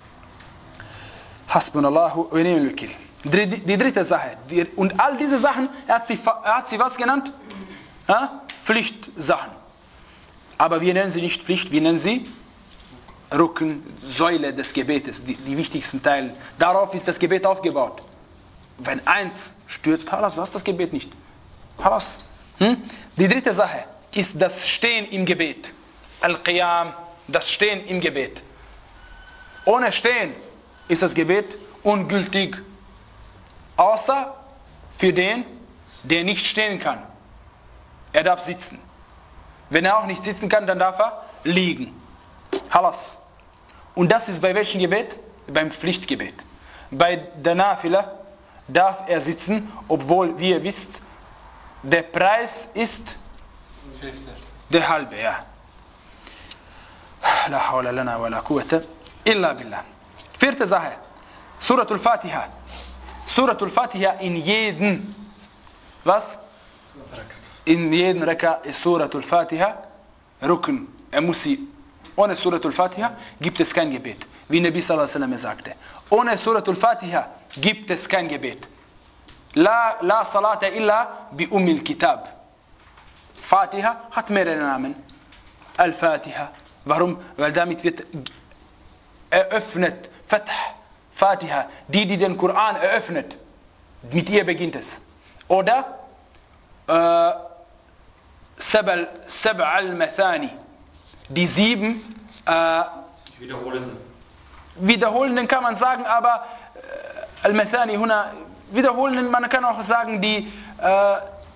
Hasbunallahu wa ni'mal wakeel. Die dritte Sache. Die, und all diese Sachen, er hat sie, er hat sie was genannt? Ja? Pflichtsachen. Aber wir nennen sie nicht Pflicht, wir nennen sie Rücken, Säule des Gebetes, die, die wichtigsten Teile. Darauf ist das Gebet aufgebaut. Wenn eins stürzt, halas, du hast das Gebet nicht. Halas. Hm? Die dritte Sache ist das Stehen im Gebet. Al-Qiyam, das Stehen im Gebet. Ohne Stehen ist das Gebet ungültig. Außer für den, der nicht stehen kann. Er darf sitzen. Wenn er auch nicht sitzen kann, dann darf er liegen. Halas. Und das ist bei welchem Gebet? Beim Pflichtgebet. Bei der Nafila darf er sitzen, obwohl, wie ihr wisst, der Preis ist der halbe, ja. La hawla lana wa la quwwata illa billah. Vierte Sache. Suratul Fatiha. Suratul Fatiha in jeden, was? In jeden Raka ist Suratul Fatiha Rukn. Er muss sie, ohne Suratul Fatiha gibt es kein Gebet. Wie Nabi sallallahu alaihi wasallam sagte. Ohne Suratul Fatiha gibt es kein Gebet. La, la salata illa bi ummil kitab. Fatiha hat mehrere Namen. Al-Fatiha. Warum? Weil damit wird eröffnet, Fath, Fatiha, die, die den Koran eröffnet, mit ihr beginnt es. Oder äh, Sab' al-Mathani, die sieben äh, Wiederholenden. Wiederholenden kann man sagen, aber äh, Al-Mathani, huna, Wiederholenden, man kann auch sagen, die äh,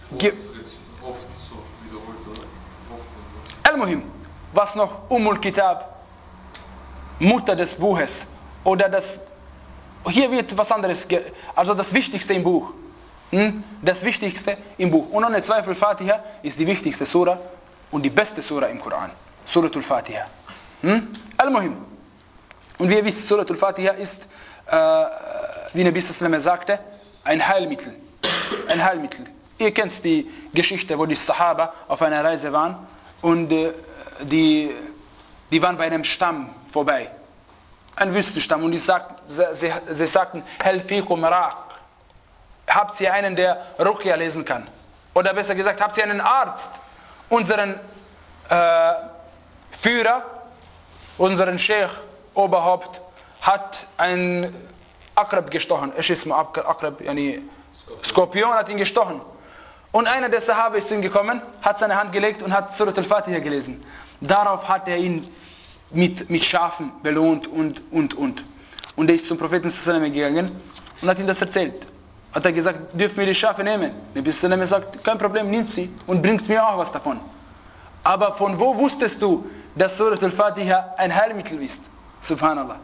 Al-Muhim, was noch Umul Kitab, Mutter des Buches, oder das, hier wird was anderes, also das Wichtigste im Buch, hm? das Wichtigste im Buch. Und ohne Zweifel, Fatiha ist die wichtigste Sura und die beste Sura im Koran, Suratul Fatiha. Hm? Al-Muhim. Und wie ihr wisst, Suratul Fatiha ist, äh, wie Nabi sallallahu alaihi wasallam sagte, ein Heilmittel. Ein Heilmittel. Ihr kennt die Geschichte, wo die Sahaba auf einer Reise waren und äh, die, die waren bei einem Stamm vorbei. Ein Wüstenstamm. Und die sagt, sie, sie sagten, Hel fikum Raq. Habt ihr einen, der Ruqya lesen kann? Oder besser gesagt, habt ihr einen Arzt? Unseren äh, Führer, unseren Sheikh, Oberhaupt, hat ein Akrab gestochen. Eschisma Akrab, yani Skorpion hat ihn gestochen. Und einer der Sahaba ist zu ihm gekommen, hat seine Hand gelegt und hat Surat al-Fatiha gelesen. Darauf hat er ihn mit, mit Schafen belohnt und, und, und. Und er ist zum Propheten sallallahu alaihi wasallam gegangen und hat ihm das erzählt. Hat er gesagt, dürfen wir die Schafe nehmen? Der Prophet sallallahu alaihi wasallam sagt, kein Problem, nimmt sie und bringt mir auch was davon. Aber von wo wusstest du, dass Surat al-Fatiha ein Heilmittel ist? Subhanallah.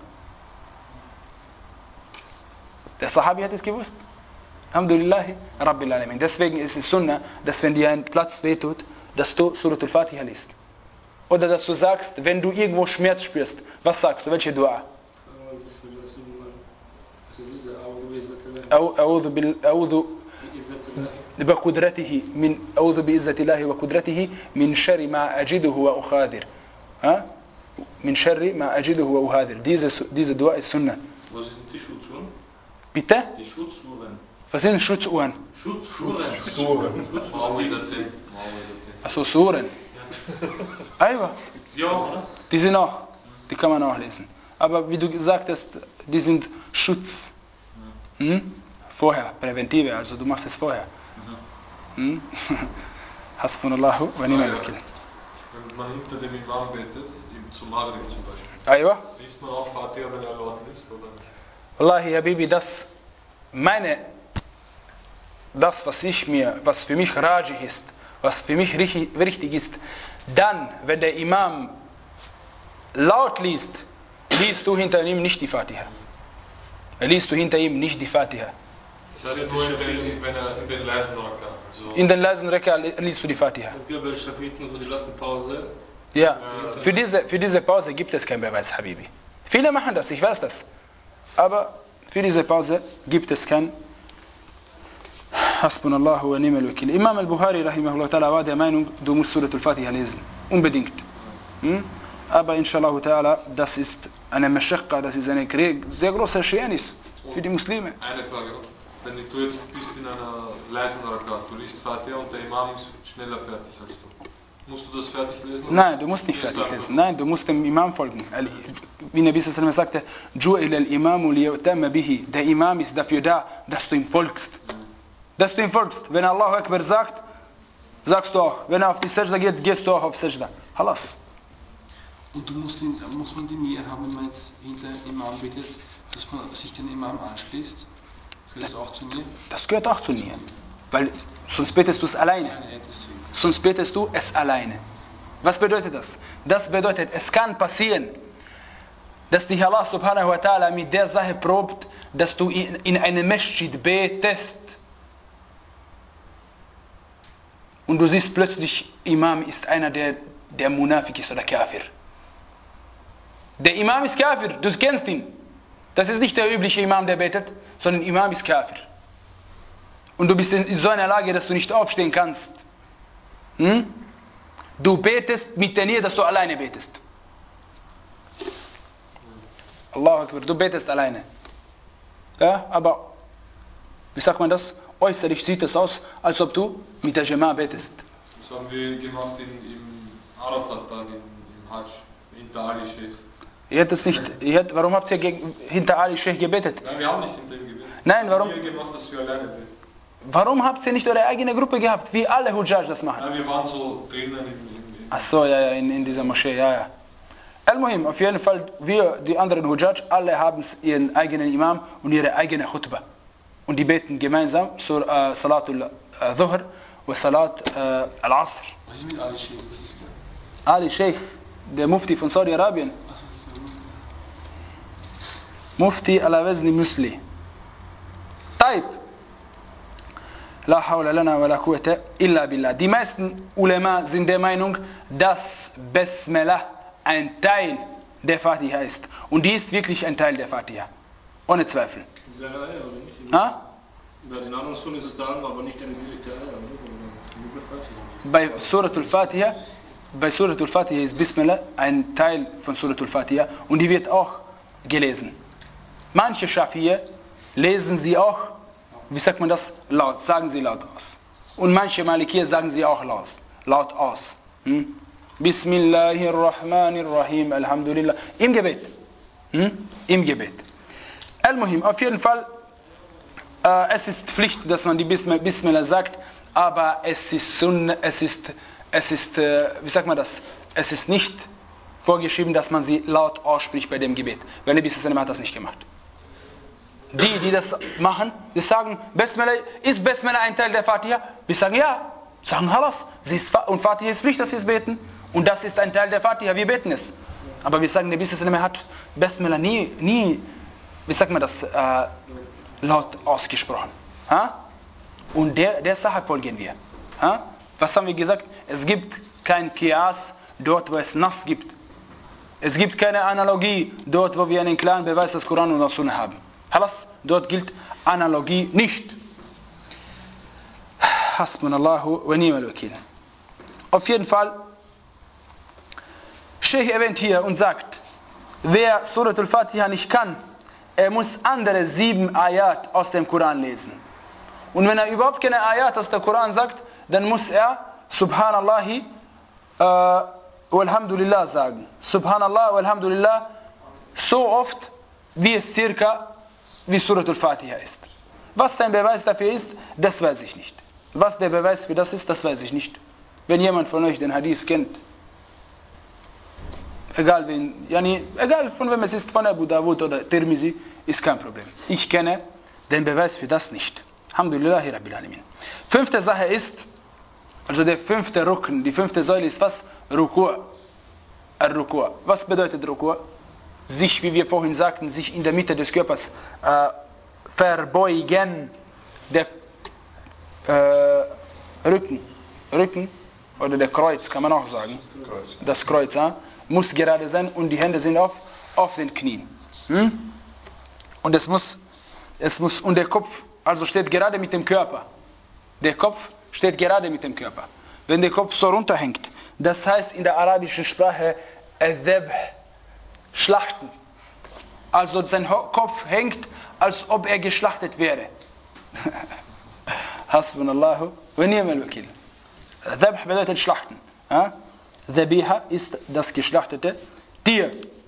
Der Sahabi hat es gewusst. Alhamdulillah, Rabbil Alamin. Deswegen ist es Sunnah, dass wenn dir ein Platz wehtut, dass du Surat al-Fatiha liest. Oder dass du sagst, wenn du irgendwo Schmerz spürst, was sagst du? Welche Dua? أعوذ بال أعوذ بقدرته من أعوذ بعزة الله وقدرته من شر ما أجده وأخادر. ها؟ من شر ما أجده وأخادر. Diese diese Dua ist Sunnah. Was sind die Schutzuhren? Bitte? Die Schutzuhren. Was sind Schutzuhren? Schutzuhren. Schutzuhren. Schutzuhren. Achso, Suren. Aywa. Ja, oder? Die sind auch. Die kann man auch lesen. Aber wie du gesagt hast, die sind Schutz. Hm? Vorher, präventive, also du machst es vorher. Hm? Hasbunallahu wa ni'mal wakil. Wenn man hinter dem Imam betet, zum Maghrib zum Beispiel, Aywa. liest man auch Fatiha, wenn er laut ist, oder nicht? Wallahi, Habibi, das meine, das was ich mir, was für mich rajih ist, was für mich richtig, richtig ist, dann, wenn der Imam laut liest, liest du hinter ihm nicht die Fatiha. Liest du hinter ihm nicht die Fatiha. Das heißt nur, in den, wenn er in den leisen Raka. Also in den leisen Raka liest du die Fatiha. Bei Schafiten so die lassen Pause. Ja, für diese, für diese Pause gibt es keinen Beweis, Habibi. Viele machen das, ich weiß das. Aber für diese Pause gibt es kein Hasbunallahu wa ni'mal wakil. Imam al-Bukhari rahimahullah ta'ala war der Meinung, du musst Surat al-Fatiha lesen. Unbedingt. Hm? Aber inshallah ta'ala, das ist eine Mashaqqa, das ist eine sehr große Erschwernis für die Muslime. Eine Frage noch. Wenn du jetzt bist in einer leisen Raka, du liest Fatiha und der Imam ist schneller fertig als du. Musst du das fertig lesen? Nein, du musst nicht fertig lesen. Nein, du musst dem Imam folgen. Wie Nabi sallallahu alaihi wasallam sagte, Ju'ila al-Imamu liyu'tamma bihi. Der Imam ist dafür da, dass du ihm folgst. Dass du ihm folgst. Wenn Allahu Akbar sagt, sagst du auch. Wenn er auf die Sajda geht, gehst du auch auf Sajda. Halas. Und du musst, ihn, muss man die Nähe haben, wenn man jetzt hinter Imam betet, dass man sich den Imam anschließt? Gehört das auch zu Nähe? Das gehört auch zu Nähe. Weil sonst betest du es alleine. Sonst betest du es alleine. Was bedeutet das? Das bedeutet, es kann passieren, dass dich Allah subhanahu wa ta'ala mit der Sache probt, dass du in, in einem Masjid betest. Und du siehst plötzlich, Imam ist einer, der, der Munafik ist oder Kafir. Der Imam ist Kafir, du kennst ihn. Das ist nicht der übliche Imam, der betet, sondern Imam ist Kafir. Und du bist in so einer Lage, dass du nicht aufstehen kannst. Hm? Du betest mit der Nähe, dass du alleine betest. Allahu Akbar, du betest alleine. Ja, aber, wie sagt man das? Äußerlich sieht es aus, als ob du mit der Jama betest. Das haben wir gemacht in, im Arafat-Tag, im Hajj, in der Ali-Sheikh. Ihr hättet es nicht, ihr hättet, warum habt ihr gegen, hinter Ali Sheikh gebetet? Nein, wir haben nicht hinter ihm gebetet. Nein, warum? Wir haben gemacht, dass wir alleine beten. Warum habt ihr nicht eure eigene Gruppe gehabt, wie alle Hujjaj das machen? Nein, wir waren so drinnen in, in, Ach so, ja, ja, in, in dieser Moschee, ja, ja. Al-Muhim, auf jeden Fall, wir, die anderen Hujjaj, alle haben ihren eigenen Imam und ihre eigene Khutbah. Und die beten gemeinsam zur äh, Salatul äh, Dhuhr und Salat äh, Al-Asr. Was ist mit Ali Sheikh? Was ist der? Ali Sheikh, der Mufti von Saudi-Arabien. Was ist der Mufti? Mufti Al-Awazni Musli. Taib. La hawla lana wa la quwwata illa billah. Die meisten Ulema sind der Meinung, dass Basmalah ein Teil der Fatiha ist. Und die ist wirklich ein Teil der Fatiha. Ohne Zweifel. Diese Eier, oder nicht? Ha? Bei den anderen Sunnen ist es dann, aber nicht eine direkte Eier. Bei Suratul Fatiha, bei Suratul Fatiha ist Bismillah ein Teil von Suratul Fatiha und die wird auch gelesen. Manche Schafi'e lesen sie auch, wie sagt man das, laut, sagen sie laut aus. Und manche Malikier sagen sie auch laut, laut aus. Hm? Bismillahirrahmanirrahim, Alhamdulillah. Im Gebet. Hm? Im Gebet. Al-Muhim, auf jeden Fall, äh, es ist Pflicht, dass man die Bismillah sagt, aber es ist Sunna, es ist, es ist, äh, wie sagt man das, es ist nicht vorgeschrieben, dass man sie laut ausspricht bei dem Gebet. Weil Nabi sallallahu alaihi wasallam hat das nicht gemacht. Die, die das machen, die sagen, Basmalah, ist Basmalah ein Teil der Fatiha? Wir sagen ja, sagen Halas, sie ist, und Fatiha ist Pflicht, dass wir es beten. Und das ist ein Teil der Fatiha, wir beten es. Aber wir sagen, Nabi sallallahu alaihi wasallam hat Basmalah nie, nie, wie sagt man das, äh, laut ausgesprochen. Ha? Und der, der Sache folgen wir. Ha? Was haben wir gesagt? Es gibt kein Qiyas dort, wo es Nass gibt. Es gibt keine Analogie dort, wo wir einen klaren Beweis des Koran und der Sunna haben. Halas, dort gilt Analogie nicht. Hasbunallahu wa ni'mal wakil. Auf jeden Fall, Sheikh erwähnt hier und sagt, wer Surat al-Fatiha nicht kann, er muss andere sieben Ayat aus dem Koran lesen. Und wenn er überhaupt keine Ayat aus dem Koran sagt, dann muss er Subhanallahi äh, walhamdulillah sagen. Subhanallah walhamdulillah so oft, wie es circa wie Surat al-Fatiha ist. Was sein Beweis dafür ist, das weiß ich nicht. Was der Beweis für das ist, das weiß ich nicht. Wenn jemand von euch den Hadith kennt, egal wen, yani, egal von wem es ist, von Abu Dawud oder Tirmizi, ist kein Problem. Ich kenne den Beweis für das nicht. Alhamdulillahi Rabbil Alamin. Fünfte Sache ist, also der fünfte Rücken, die fünfte Säule ist was? Ruku'. Al-Ruku'. Was bedeutet Ruku'? Sich, wie wir vorhin sagten, sich in der Mitte des Körpers äh, verbeugen. Der äh, Rücken, Rücken oder der Kreuz, kann man auch sagen. Kreuz. Das Kreuz äh, muss gerade sein und die Hände sind auf, auf den Knien. Hm? Und es muss, es muss, und der Kopf also steht gerade mit dem Körper. Der Kopf steht gerade mit dem Körper. Wenn der Kopf so runterhängt, das heißt in der arabischen Sprache Adhabh, schlachten. Also sein Kopf hängt, als ob er geschlachtet wäre. Hasbunallahu wa ni'mal wakil. Adhabh bedeutet schlachten. Dhabiha ist das geschlachtete Tier.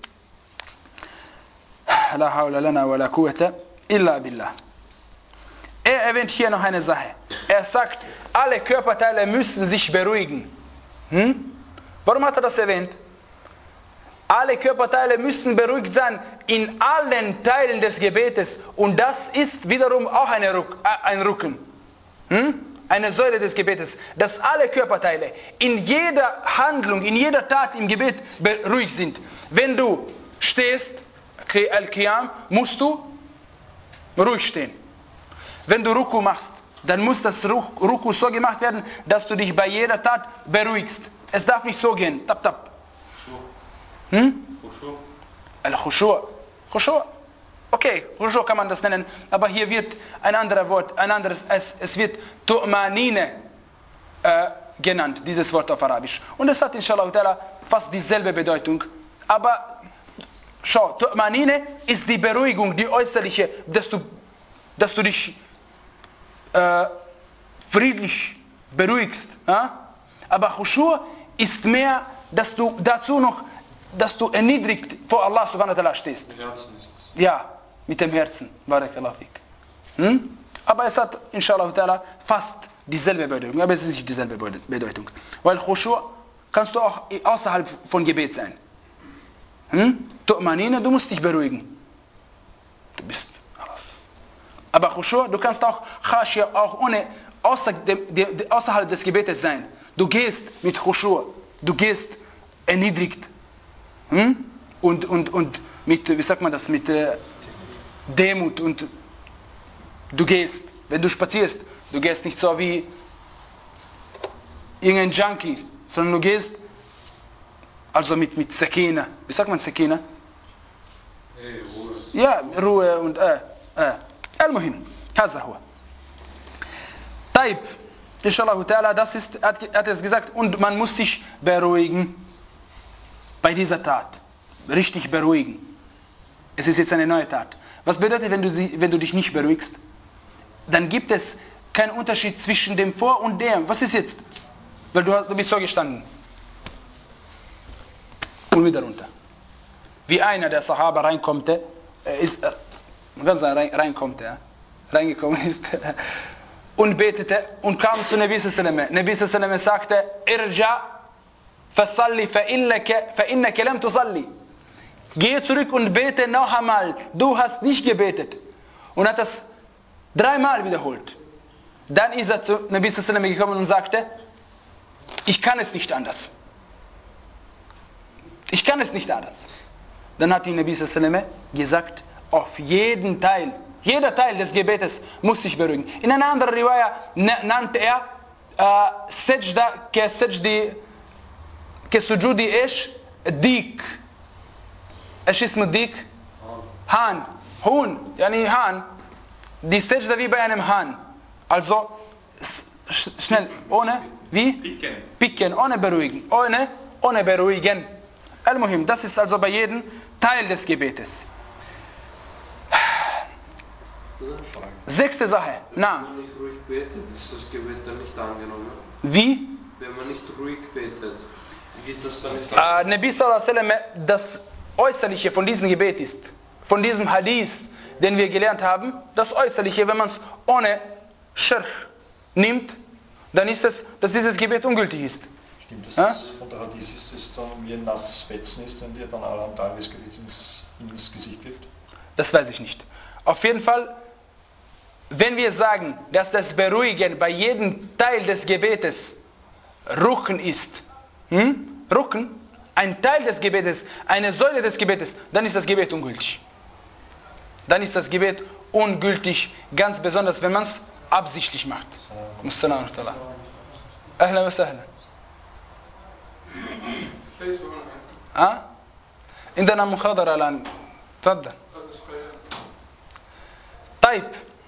La hawla lana wa la quwwata illa billah. Er erwähnt hier noch eine Sache. Er sagt, alle Körperteile müssen sich beruhigen. Hm? Warum hat er das erwähnt? Alle Körperteile müssen beruhigt sein in allen Teilen des Gebetes. Und das ist wiederum auch eine Ruck, äh, ein Rücken. Hm? Eine Säule des Gebetes. Dass alle Körperteile in jeder Handlung, in jeder Tat im Gebet beruhigt sind. Wenn du stehst, Al-Qiyam, musst du ruhig stehen. Wenn du Ruku machst, dann muss das Ruku so gemacht werden, dass du dich bei jeder Tat beruhigst. Es darf nicht so gehen. Tap, tap. Hm? Al-Khushu'. Khushu'. Okay, Khushu' kann man das nennen. Aber hier wird ein anderes Wort, ein anderes, es, es wird Tu'manine äh, genannt, dieses Wort auf Arabisch. Und es hat inshallah fast dieselbe Bedeutung. Aber schau, Tu'manine ist die Beruhigung, die äußerliche, dass du, dass du dich äh, friedlich beruhigst. Ja? Aber Khushu' ist mehr, dass du dazu noch dass du erniedrigt vor Allah subhanahu wa ta'ala stehst. Im Herzen ist es. Ja, mit dem Herzen. Barakallahu fik. Hm? Aber es hat, inshallah ta'ala, fast dieselbe Bedeutung. Aber es ist nicht dieselbe Bedeutung. Weil Khushu' kannst du auch außerhalb von Gebet sein. Hm? Tu'manina, du musst dich beruhigen. Du bist alles. Aber Khushu', du kannst auch Khashia auch ohne, außer dem, de, außerhalb des Gebetes sein. Du gehst mit Khushu', du gehst erniedrigt. Hm? Und, und, und mit, wie sagt man das, mit äh, Demut. Und du gehst, wenn du spazierst, du gehst nicht so wie irgendein Junkie, sondern du gehst also mit, mit Sakina. Wie sagt man Sakina? Hey, Ruhe. Ja, Ruhe und äh, äh. Al-Muhim. Haza huwa. Taib. Inshallah ta'ala, das ist, hat, hat es gesagt, und man muss sich beruhigen bei dieser Tat. Richtig beruhigen. Es ist jetzt eine neue Tat. Was bedeutet, wenn du, sie, wenn du dich nicht beruhigst? Dann gibt es keinen Unterschied zwischen dem Vor und dem. Was ist jetzt? Weil du, du bist so gestanden. Und wieder runter. Wie einer der Sahaba reinkommt, ist, man kann sagen, rein, reinkommt, ja, reingekommen ist und betete und kam zu Nabi sallallahu alaihi wasallam. Nabi sallallahu alaihi wasallam sagte, Irja fasalli fa innaka lam tusalli. Gehe zurück und bete noch einmal. Du hast nicht gebetet. Und hat das dreimal wiederholt. Dann ist er zu Nabi sallallahu alaihi wasallam gekommen und sagte, ich kann es nicht anders. Ich kann es nicht anders. Dann hat die Nabi sallallahu alaihi wasallam gesagt, auf jeden Teil, jeder Teil des Gebetes muss sich beruhigen. In einer anderen Riwaya nannte er äh, Sajda ke Sajdi ke Sujudi ish Dik. ايش اسمه الديك؟ Hahn. Huhn. Yani Hahn. Die Sajda wie bei einem Hahn. Also schnell, ohne, wie? Picken. Picken, ohne beruhigen. Ohne, ohne beruhigen. Al-Muhim, das ist also bei jedem Teil des Gebetes. Sechste Sache. Na. Wenn man nicht ruhig betet, ist das Gebet dann nicht angenommen. Wie? Wenn man nicht ruhig betet, geht das dann nicht Äh, Nabi sallallahu alaihi wasallam, das Äußerliche von diesem Gebet ist, von diesem Hadith, den wir gelernt haben, das Äußerliche, wenn man es ohne Schirr nimmt, dann ist es, dass dieses Gebet ungültig ist. Stimmt das? Ja? Das von der Hadith ist das dann wie ein nasses Fetzen ist, wenn dir dann alle am Tagesgebet ins, ins Gesicht wirft? Das weiß ich nicht. Auf jeden Fall, wenn wir sagen, dass das Beruhigen bei jedem Teil des Gebetes Rukn ist, hm? Rukn, ein Teil des Gebetes, eine Säule des Gebetes, dann ist das Gebet ungültig. Dann ist das Gebet ungültig, ganz besonders, wenn man es absichtlich macht. Mussalam wa Ahlan wa sahlan. Ah? عندنا مخاضرة الآن. تفضل. طيب.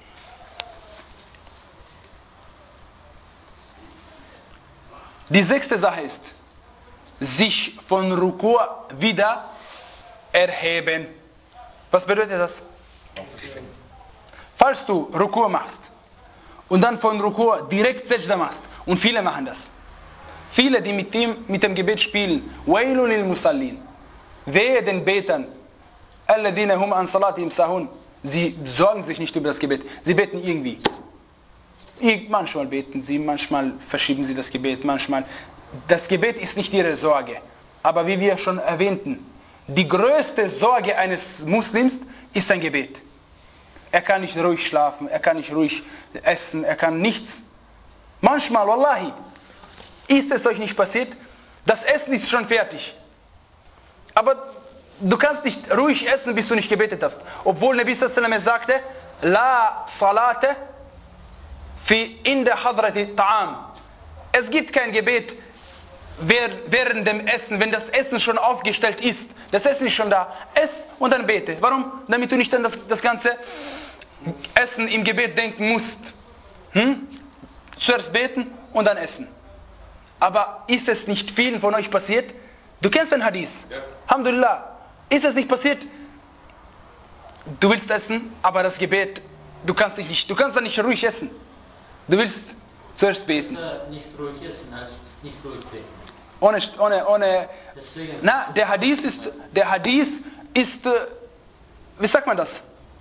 Die sechste Sache ist, sich von Ruku' wieder erheben. Was bedeutet das? Falls du Ruku' machst und dann von Ruku' direkt Sajda machst, und viele machen das. Viele, die mit dem, mit dem Gebet spielen, Wailun lil Musallin, wehe den Betern, alladina hum an salatihim sahun, sie sorgen sich nicht über das Gebet, sie beten irgendwie. Manchmal beten sie, manchmal verschieben sie das Gebet, manchmal. Das Gebet ist nicht ihre Sorge. Aber wie wir schon erwähnten, die größte Sorge eines Muslims ist sein Gebet. Er kann nicht ruhig schlafen, er kann nicht ruhig essen, er kann nichts. Manchmal, wallahi, ist es euch nicht passiert, das Essen ist schon fertig. Aber du kannst nicht ruhig essen, bis du nicht gebetet hast. Obwohl Nabi sallallahu alaihi wasallam sagte, La salate fi inda hadrati ta'am. Es gibt kein Gebet während dem Essen, wenn das Essen schon aufgestellt ist. Das Essen ist schon da. Ess und dann bete. Warum? Damit du nicht an das, das ganze Essen im Gebet denken musst. Hm? Zuerst beten und dann essen. Aber ist es nicht vielen von euch passiert? Du kennst den Hadith. Ja. Alhamdulillah. Ist es nicht passiert? Du willst essen, aber das Gebet, du kannst dich nicht, du kannst dann nicht ruhig essen. Du willst zuerst beten. Nicht ruhig essen heißt nicht ruhig beten. Ohne, ohne, ohne. Na, der Hadith ist, der Hadith ist, wie sagt man das?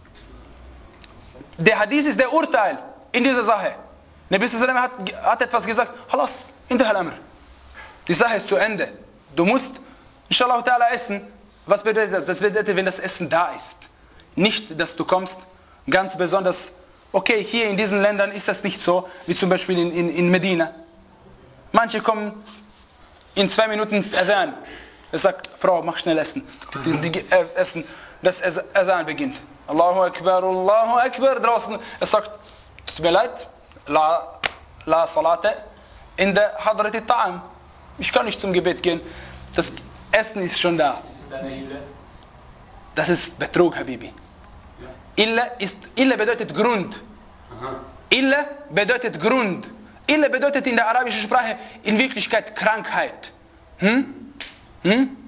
Der Hadith ist der Urteil in dieser Sache. Nabi sallallahu alaihi wasallam hat, hat etwas gesagt, Halas, intahal amr. Die Sache ist zu Ende. Du musst, inshallah ta'ala, essen. Was bedeutet das? Das bedeutet, wenn das Essen da ist. Nicht, dass du kommst, ganz besonders, okay, hier in diesen Ländern ist das nicht so, wie zum Beispiel in, in, in Medina. Manche kommen in zwei Minuten ins Adhan. Er sagt, Frau, mach schnell Essen. Die, die, äh, Essen, das Adhan beginnt. Allahu Akbar, Allahu Akbar. Draußen, er sagt, tut mir leid, la, la salate in der Hadrati Ta'am. Ich kann nicht zum Gebet gehen. Das Essen ist schon da. Das ist Betrug, Habibi. Illa, ist, Illa bedeutet Grund. Illa bedeutet Grund. Illa bedeutet in der arabischen Sprache in Wirklichkeit Krankheit. Hm? Hm?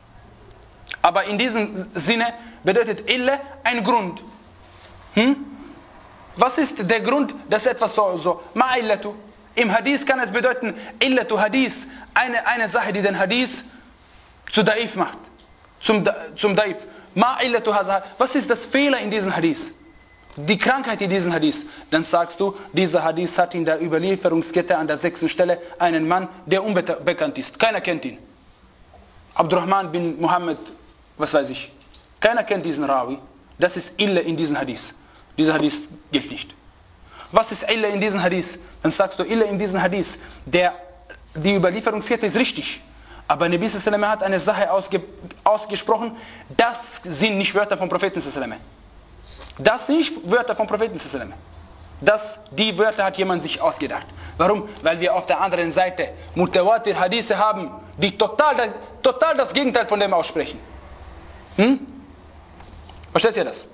Aber in diesem Sinne bedeutet Illa ein Grund. Hm? Was ist der Grund, dass etwas so, so Ma'illatu? Im Hadith kann es bedeuten, Illatu Hadith, eine, eine Sache, die den Hadith zu Daif macht. Zum, zum Daif. Ma'illatu Hazar. Was ist das Fehler in diesem Hadith? Die Krankheit in diesem Hadith. Dann sagst du, dieser Hadith hat in der Überlieferungskette an der sechsten Stelle einen Mann, der unbekannt ist. Keiner kennt ihn. Abdurrahman bin Muhammad, was weiß ich. Keiner kennt diesen Rawi. Das ist Illa in diesem Hadith. Dieser Hadith gilt nicht. Was ist Illa in diesem Hadith? Dann sagst du, Illa in diesem Hadith. Der, die Überlieferungskette ist richtig. Aber Nabi sallallahu alaihi wasallam hat eine Sache ausge, ausgesprochen, das sind nicht Wörter vom Propheten sallallahu alaihi wasallam. Das sind nicht Wörter vom Propheten sallallahu alaihi wasallam. Das, die Wörter hat jemand sich ausgedacht. Warum? Weil wir auf der anderen Seite Mutawatir Hadithe haben, die total, total das Gegenteil von dem aussprechen. Hm? Versteht ihr das?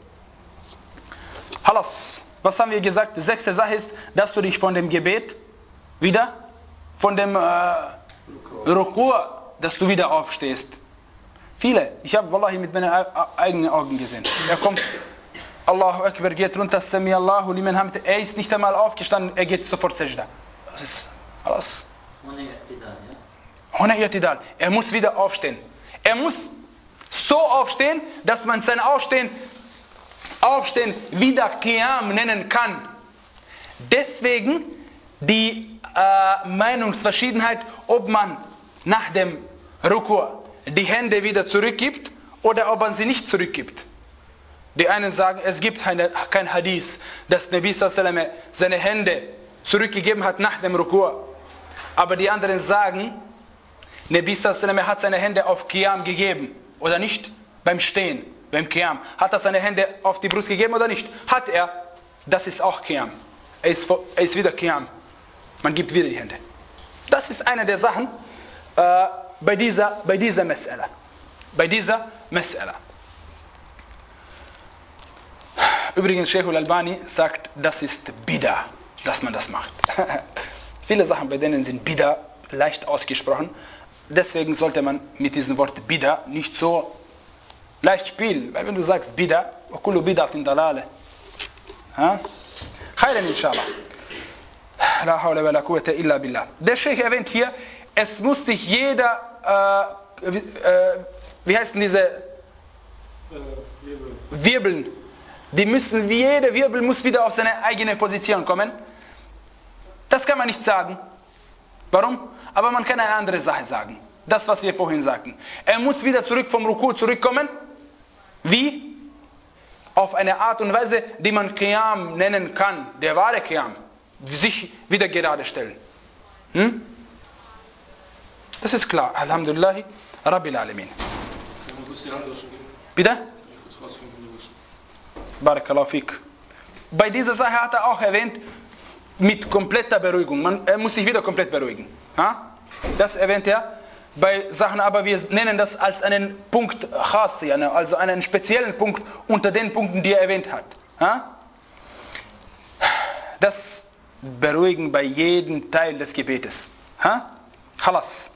Halas. Was haben wir gesagt? Die sechste Sache ist, dass du dich von dem Gebet wieder, von dem äh, Ruku', dass du wieder aufstehst. Viele, ich habe wallahi mit meinen eigenen Augen gesehen. Er kommt, Allahu Akbar, geht runter, Sami Allahu liman hamd. Er ist nicht einmal aufgestanden, er geht sofort Sajda. Das ist alles. Ohne I'tidal, ja? Ohne I'tidal. Er muss wieder aufstehen. Er muss so aufstehen, dass man sein Aufstehen, Aufstehen wieder Qiyam nennen kann. Deswegen die äh, Meinungsverschiedenheit, ob man nach dem Ruku' die Hände wieder zurückgibt oder ob man sie nicht zurückgibt. Die einen sagen, es gibt keine, kein Hadith, dass Nabi sallallahu alaihi wasallam seine Hände zurückgegeben hat nach dem Ruku'. Aber die anderen sagen, Nabi sallallahu alaihi wasallam hat seine Hände auf Qiyam gegeben oder nicht beim Stehen, beim Qiyam. Hat er seine Hände auf die Brust gegeben oder nicht? Hat er, das ist auch Qiyam. Er ist, er ist wieder Qiyam. Man gibt wieder die Hände. Das ist eine der Sachen äh, bei dieser, bei dieser Mas'ala. Bei dieser Mas'ala. Übrigens, Sheikh al-Albani sagt, das ist Bida, dass man das macht. Viele Sachen bei denen sind Bida, leicht ausgesprochen. Deswegen sollte man mit diesem Wort Bida nicht so leicht spielen. Weil wenn du sagst Bida, وَكُلُّ بِدَعْتٍ دَلَالَةٍ. Khairan inshallah. La hawla wa la quwwata illa billah. Der Sheikh erwähnt hier, es muss sich jeder, äh, wie, äh, wie heißen diese äh, Wirbeln, die müssen, wie jeder Wirbel muss wieder auf seine eigene Position kommen. Das kann man nicht sagen. Warum? Aber man kann eine andere Sache sagen. Das, was wir vorhin sagten. Er muss wieder zurück vom Ruku' zurückkommen. Wie? Auf eine Art und Weise, die man Qiyam nennen kann. Der wahre Qiyam. Sich wieder gerade stellen. Hm? Das ist klar. Alhamdulillahi Rabbil Alamin. Bitte? Barakallahu fik. Bei dieser Sache hat er auch erwähnt, mit kompletter Beruhigung. Man er muss sich wieder komplett beruhigen. Ha? Das erwähnt er bei Sachen, aber wir nennen das als einen Punkt khas, also einen speziellen Punkt unter den Punkten, die er erwähnt hat. Ha? Das Beruhigen bei jedem Teil des Gebetes. Ha? Khalas.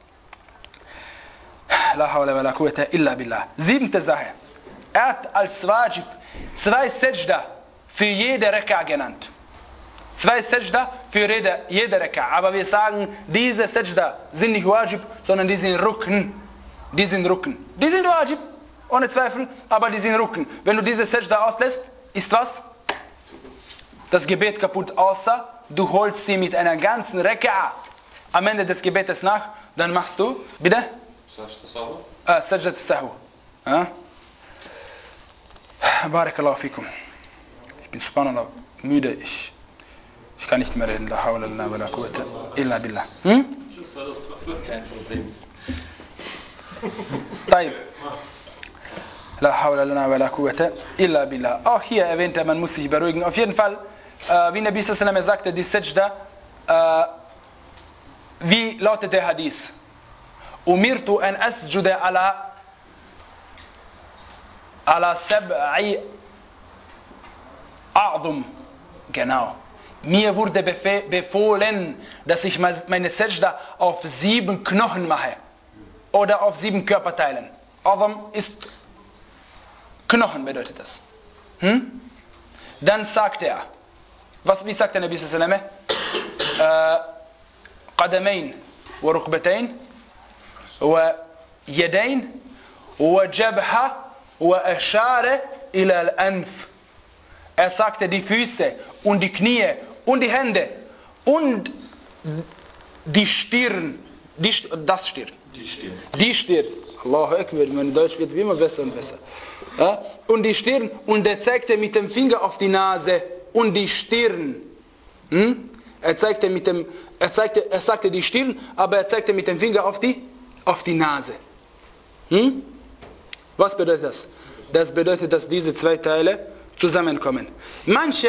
La hawla wa la quwwata illa billah. Siebente Sache. Er hat als Wajib zwei Sajda für jede Reka genannt. Zwei Sajda für jede, jede Reka. Aber wir sagen, diese Sajda sind nicht Wajib, sondern die sind Rukn. Die sind Rukn. Die sind Wajib, ohne Zweifel, aber die sind Rukn. Wenn du diese Sajda auslässt, ist was? Das Gebet kaputt, außer du holst sie mit einer ganzen Reka am Ende des Gebetes nach, dann machst du, bitte? Sajda Sahu. Barakallahu fikum. Ich bin subhanallah müde, ich, ich kann nicht mehr reden. La hawla lana wa la quwwata illa billah. Hm? Das war das kein Problem. طيب. La hawla lana wa la quwwata illa billah. Auch hier erwähnt er, man muss sich beruhigen. Auf jeden Fall, äh, wie Nabi sallallahu alaihi wasallam sagte, die Sajda, äh, wie lautet der Hadith? Umirtu an asjuda ala ala sab'i a'dhum. Genau. Mir wurde befohlen, dass ich meine Sajda auf sieben Knochen mache. Oder auf sieben Körperteilen. A'dham ist Knochen, bedeutet das. Hm? Dann sagt er, was, wie sagt der Nabi sallallahu alaihi wasallam? Qadamain wa rukbatain wa yadain wa jabha wa ashara ila al-anf. Er sagte die Füße und die Knie und die Hände und die Stirn, die, das Stirn. Die Stirn. Die Stirn. Allahu Akbar, mein Deutsch wird wie immer besser und besser. Ja? Und die Stirn, und er zeigte mit dem Finger auf die Nase und die Stirn. Hm? Er zeigte mit dem, er zeigte, er sagte die Stirn, aber er zeigte mit dem Finger auf die, auf die Nase. Hm? Was bedeutet das? Das bedeutet, dass diese zwei Teile zusammenkommen. Manche,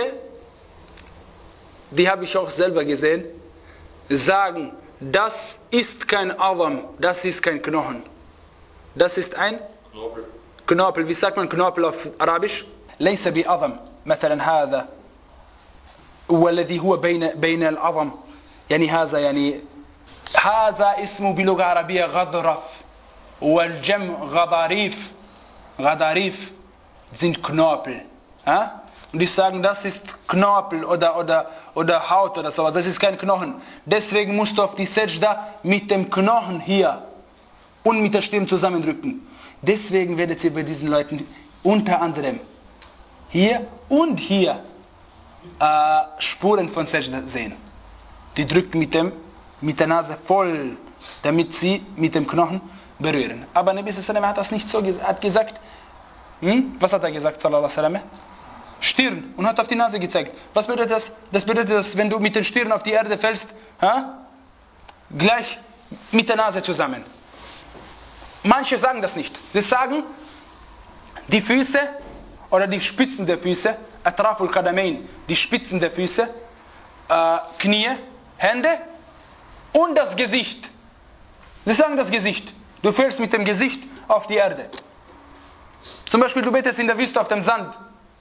die habe ich auch selber gesehen, sagen, das ist kein A'dham, das ist kein Knochen. Das ist ein Knorpel. Knorpel. Wie sagt man Knorpel auf Arabisch? ليس بأعظم مثلا هذا والذي هو بين بين العظم يعني هذا يعني هذا اسمه بلغة عربية غضرف والجمع غضاريف غضاريف sind Knorpel. Ja? Und die sagen, das ist Knorpel oder, oder, oder Haut oder sowas, das ist kein Knochen. Deswegen musst du auf die Sajda mit dem Knochen hier und mit der Stirn zusammendrücken. Deswegen werdet ihr bei diesen Leuten unter anderem hier und hier äh, Spuren von Sajda sehen. Die drücken mit, dem, mit der Nase voll, damit sie mit dem Knochen berühren. Aber Nabi sallallahu alaihi wasallam hat das nicht so gesagt. hat gesagt, hm? Was hat er gesagt, sallallahu alaihi wasallam? Stirn, und hat auf die Nase gezeigt. Was bedeutet das? Das bedeutet, dass wenn du mit den Stirn auf die Erde fällst, ha? Gleich mit der Nase zusammen. Manche sagen das nicht. Sie sagen, die Füße oder die Spitzen der Füße, Atraful Qadamain, die Spitzen der Füße, äh, Knie, Hände und das Gesicht. Sie sagen das Gesicht. Du fällst mit dem Gesicht auf die Erde. Zum Beispiel, du betest in der Wüste auf dem Sand.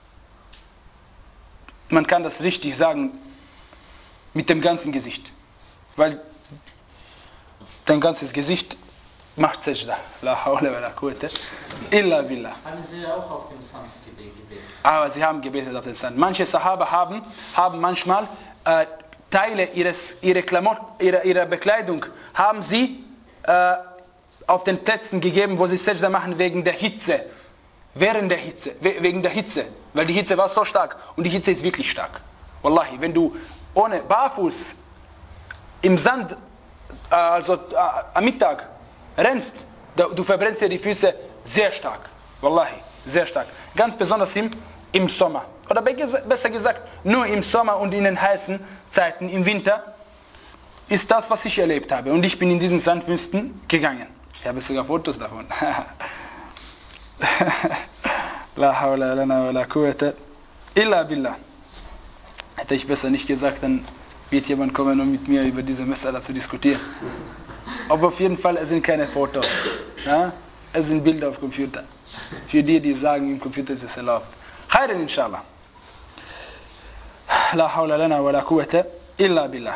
Man kann das richtig sagen, mit dem ganzen Gesicht. Weil dein ganzes Gesicht macht Sajda. La hawla wa la quwwata illa billah. Haben sie auch auf dem Sand gebetet? Aber sie haben gebetet auf dem Sand. Manche Sahaba haben, haben manchmal äh, Teile ihres, ihrer, Klamotten, ihrer, ihrer Bekleidung haben sie äh, auf den Plätzen gegeben, wo sie Sajda machen wegen der Hitze. Während der Hitze, wegen der Hitze, weil die Hitze war so stark und die Hitze ist wirklich stark. Wallahi, wenn du ohne Barfuß im Sand, äh, also äh, am Mittag rennst, da, du verbrennst dir die Füße sehr stark. Wallahi, sehr stark. Ganz besonders im, im Sommer. Oder besser gesagt, nur im Sommer und in den heißen Zeiten, im Winter, ist das, was ich erlebt habe. Und ich bin in diesen Sandwüsten gegangen. Ich habe sogar Fotos davon. La hawla lana wa la quwwata illa billah. Hätte ich besser nicht gesagt, dann wird jemand kommen, um mit mir über diese Masala zu diskutieren. Aber auf jeden Fall, es sind keine Fotos. Ja? Es sind Bilder auf Computer. Für die, die sagen, im Computer ist es erlaubt. Khairan inshallah. La hawla lana wa la quwwata illa billah.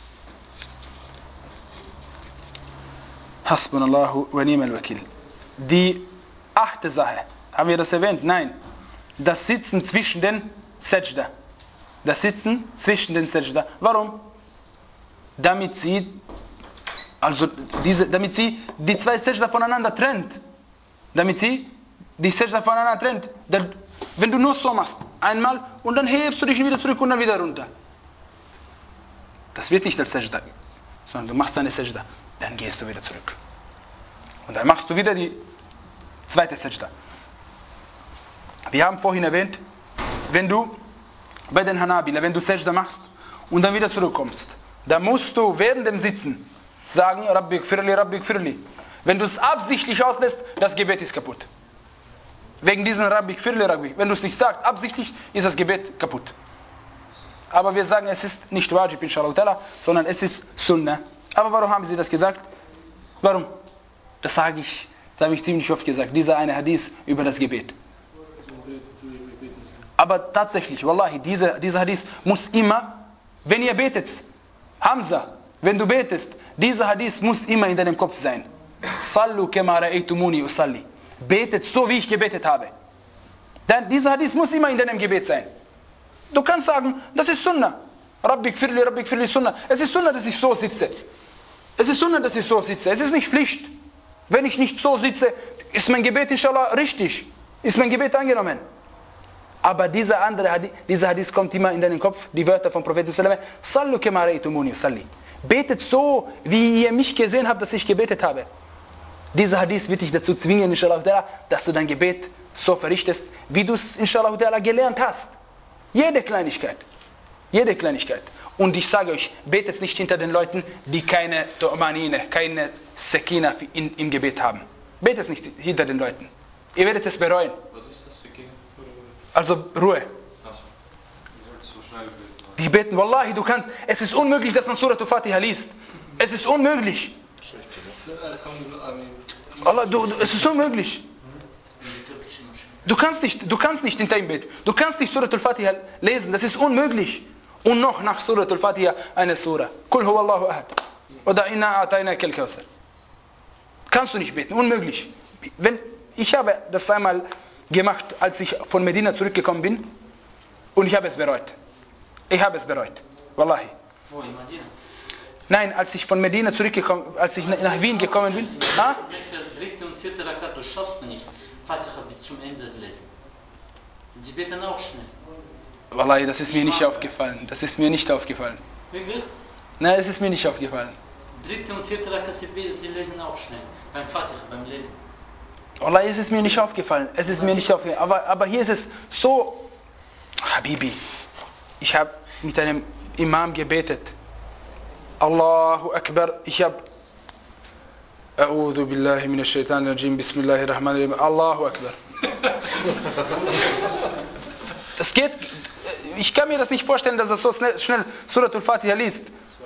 Hasbunallahu wa ni'mal wakil. Die achte Sache. Haben wir das erwähnt? Nein. Das Sitzen zwischen den Sajda. Das Sitzen zwischen den Sajda. Warum? damit sie, also diese, damit sie die zwei Sajda voneinander trennt. Damit sie die Sajda voneinander trennt. Dann, wenn du nur so machst, einmal und dann hebst du dich wieder zurück und dann wieder runter. Das wird nicht als Sajda, sondern du machst eine Sajda, dann gehst du wieder zurück. Und dann machst du wieder die zweite Sajda. Wir haben vorhin erwähnt, wenn du bei den Hanabila, wenn du Sajda machst und dann wieder zurückkommst, dann musst du während dem Sitzen sagen, Rabbi gfirli, Rabbi gfirli. Wenn du es absichtlich auslässt, das Gebet ist kaputt. Wegen diesen Rabbi gfirli, Rabbi. Wenn du es nicht sagst, absichtlich, ist das Gebet kaputt. Aber wir sagen, es ist nicht wajib, inshallah, sondern es ist Sunnah. Aber warum haben sie das gesagt? Warum? Das sage ich, das habe ich ziemlich oft gesagt, dieser eine Hadith über das Gebet. Aber tatsächlich, wallahi, dieser, dieser Hadith muss immer, wenn ihr betet, Hamza, wenn du betest, dieser Hadith muss immer in deinem Kopf sein. Sallu kama ra'aytumuni usalli. Betet so, wie ich gebetet habe. Denn dieser Hadith muss immer in deinem Gebet sein. Du kannst sagen, das ist Sunnah. Rabbi gfirli, Rabbi gfirli, Sunnah. Es ist Sunnah, dass ich so sitze. Es ist Sunnah, dass ich so sitze. Es ist nicht Pflicht. Wenn ich nicht so sitze, ist mein Gebet inshallah richtig. Ist mein Gebet angenommen. Aber dieser andere Hadith, dieser Hadith kommt immer in deinen Kopf, die Wörter vom Propheten sallallahu alaihi wasallam. Sallu kama ra'aytumuni usalli. Betet so, wie ihr mich gesehen habt, dass ich gebetet habe. Dieser Hadith wird dich dazu zwingen, inshallah, dass du dein Gebet so verrichtest, wie du es inshallah gelernt hast. Jede Kleinigkeit. Jede Kleinigkeit. Und ich sage euch, betet nicht hinter den Leuten, die keine Tu'manine, keine Sekina in, im Gebet haben. Betet nicht hinter den Leuten. Ihr werdet es bereuen. Was ist das, Sekina? Also Ruhe. Achso. Ihr sollt so schnell beten. Die beten, wallahi, du kannst, es ist unmöglich, dass man Surah Al-Fatiha liest. Es ist unmöglich. Allah, du, du, es ist unmöglich. Du kannst nicht, du kannst nicht in deinem Bett, du kannst nicht Surah Al-Fatiha lesen, das ist unmöglich. Und noch nach Surah Al-Fatiha eine Surah. Kul huwa Allahu ahad. Oder inna a'tayna kal Kawthar. Kannst du nicht beten, unmöglich. Wenn, ich habe das einmal gemacht, als ich von Medina zurückgekommen bin und ich habe es bereut. Ich habe es bereut. Wallahi. Wo, in Medina? Nein, als ich von Medina zurückgekommen, als ich nach Wien gekommen bin. Ah? Dritte und vierte Rakat, du schaffst du nicht. Fatiha bis zum Ende lesen. Sie beten auch schnell. Wallahi, das ist mir nicht aufgefallen. Das ist mir nicht aufgefallen. Wirklich? Nein, es ist mir nicht aufgefallen. Dritte und vierte Rakat, sie, sie lesen auch schnell. Beim Fatiha, beim Lesen. Wallahi, es ist mir nicht aufgefallen. Es ist mir nicht aufgefallen. Aber, aber hier ist es so, Habibi, ich habe mit einem Imam gebetet. Allahu Akbar. Ich habe A'udhu billahi minash shaitanir rajim. Bismillahir rahmanir rahim. Allahu Akbar. Das geht, ich kann mir das nicht vorstellen, dass er so schnell, schnell Surah Al-Fatiha liest.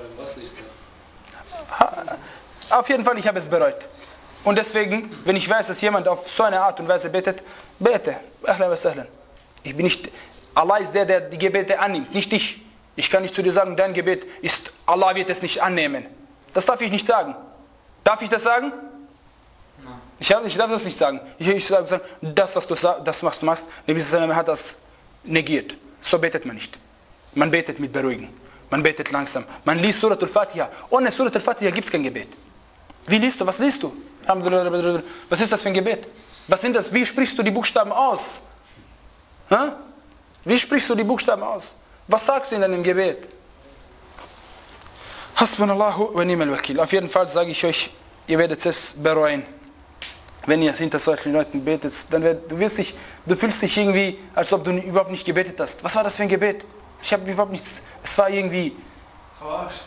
Auf jeden Fall, ich habe es bereut. Und deswegen, wenn ich weiß, dass jemand auf so eine Art und Weise betet, bete. Ahlan wa sahlan. Ich bin nicht, Allah ist der, der die Gebete annimmt, nicht ich. Ich kann nicht zu dir sagen, dein Gebet ist, Allah wird es nicht annehmen. Das darf ich nicht sagen. Darf ich das sagen? Nein. Ich, ich darf das nicht sagen. Ich, ich sage, das, was du, das, was du machst, Nabi Sallallahu hat das negiert. So betet man nicht. Man betet mit Beruhigen. Man betet langsam. Man liest Surah Al-Fatiha. Ohne Surah Al-Fatiha gibt es kein Gebet. Wie liest du? Was liest du? Was ist das für ein Gebet? Was sind das? Wie sprichst du die Buchstaben aus? Ha? Wie sprichst du die Buchstaben aus? Was sagst du in deinem Gebet? Hasbunallahu wa ni'mal wakil. Auf jeden Fall sage ich euch, ihr werdet es bereuen. Wenn ihr hinter solchen Leuten betet, dann wird, du, wirst dich, du fühlst dich irgendwie, als ob du überhaupt nicht gebetet hast. Was war das für ein Gebet? Ich habe überhaupt nichts, es war irgendwie... Verarscht.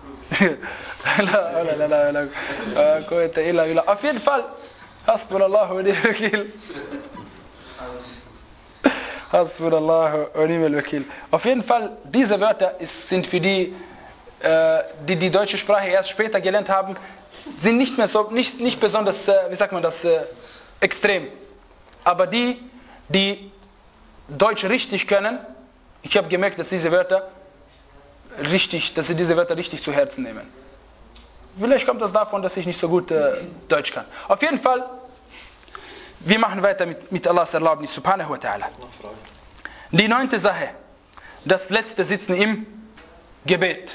Auf jeden Fall, Hasbunallahu wa ni'mal wakil. Hasbunallahu wa ni'mal wakil. Auf jeden Fall, diese Wörter ist, sind für die, äh, die die deutsche Sprache erst später gelernt haben, sind nicht mehr so, nicht, nicht besonders, äh, wie sagt man das, äh, extrem. Aber die, die Deutsch richtig können, ich habe gemerkt, dass diese Wörter richtig, dass sie diese Wörter richtig zu Herzen nehmen. Vielleicht kommt das davon, dass ich nicht so gut äh, Deutsch kann. Auf jeden Fall, wir machen weiter mit, mit Allahs Erlaubnis, subhanahu wa ta'ala. Die neunte Sache, das letzte Sitzen im Gebet.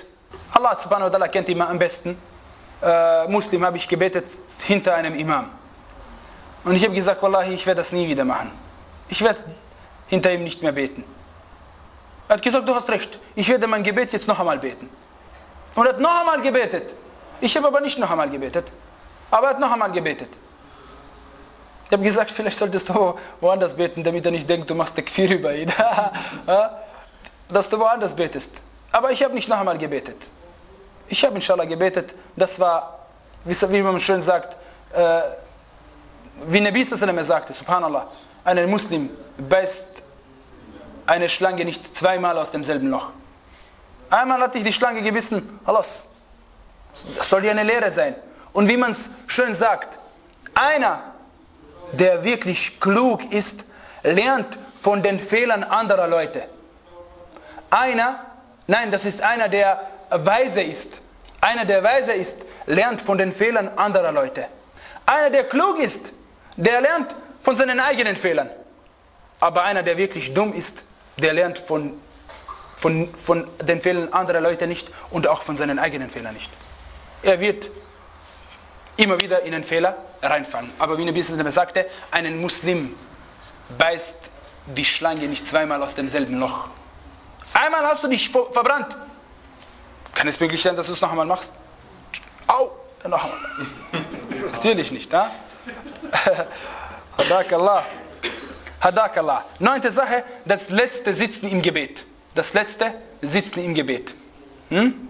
Allah subhanahu wa ta'ala kennt immer am besten. Äh, Muslim habe ich gebetet hinter einem Imam. Und ich habe gesagt, Wallahi, ich werde das nie wieder machen. Ich werde hinter ihm nicht mehr beten. Er hat gesagt, du hast recht, ich werde mein Gebet jetzt noch einmal beten. Und er hat noch einmal gebetet. Ich habe aber nicht noch einmal gebetet. Aber er hat noch einmal gebetet. Ich habe gesagt, vielleicht solltest du woanders beten, damit er nicht denkt, du machst Takfir über ihn. Dass du woanders betest. Aber ich habe nicht noch einmal gebetet. Ich habe inshallah gebetet. Das war, wie man schön sagt, äh, wie Nabi sallallahu alaihi wasallam sagte, subhanallah, ein Muslim beißt eine Schlange nicht zweimal aus demselben Loch. Einmal hatte ich die Schlange gebissen, alles. Das soll ja eine Lehre sein. Und wie man es schön sagt, einer, der wirklich klug ist, lernt von den Fehlern anderer Leute. Einer, nein, das ist einer, der weise ist. Einer, der weise ist, lernt von den Fehlern anderer Leute. Einer, der klug ist, der lernt von seinen eigenen Fehlern. Aber einer, der wirklich dumm ist, der lernt von, von, von den Fehlern anderer Leute nicht und auch von seinen eigenen Fehlern nicht. Er wird immer wieder in einen Fehler reinfallen. Aber wie Nabi sallallahu alaihi wasallam sagte, einen Muslim beißt die Schlange nicht zweimal aus demselben Loch. Einmal hast du dich verbrannt. Kann es möglich sein, dass du es noch einmal machst? Au! Noch einmal. Natürlich nicht. Ha? Hadakallah. Hadakallah. Neunte Sache, das letzte Sitzen im Gebet. Das letzte Sitzen im Gebet. Hm?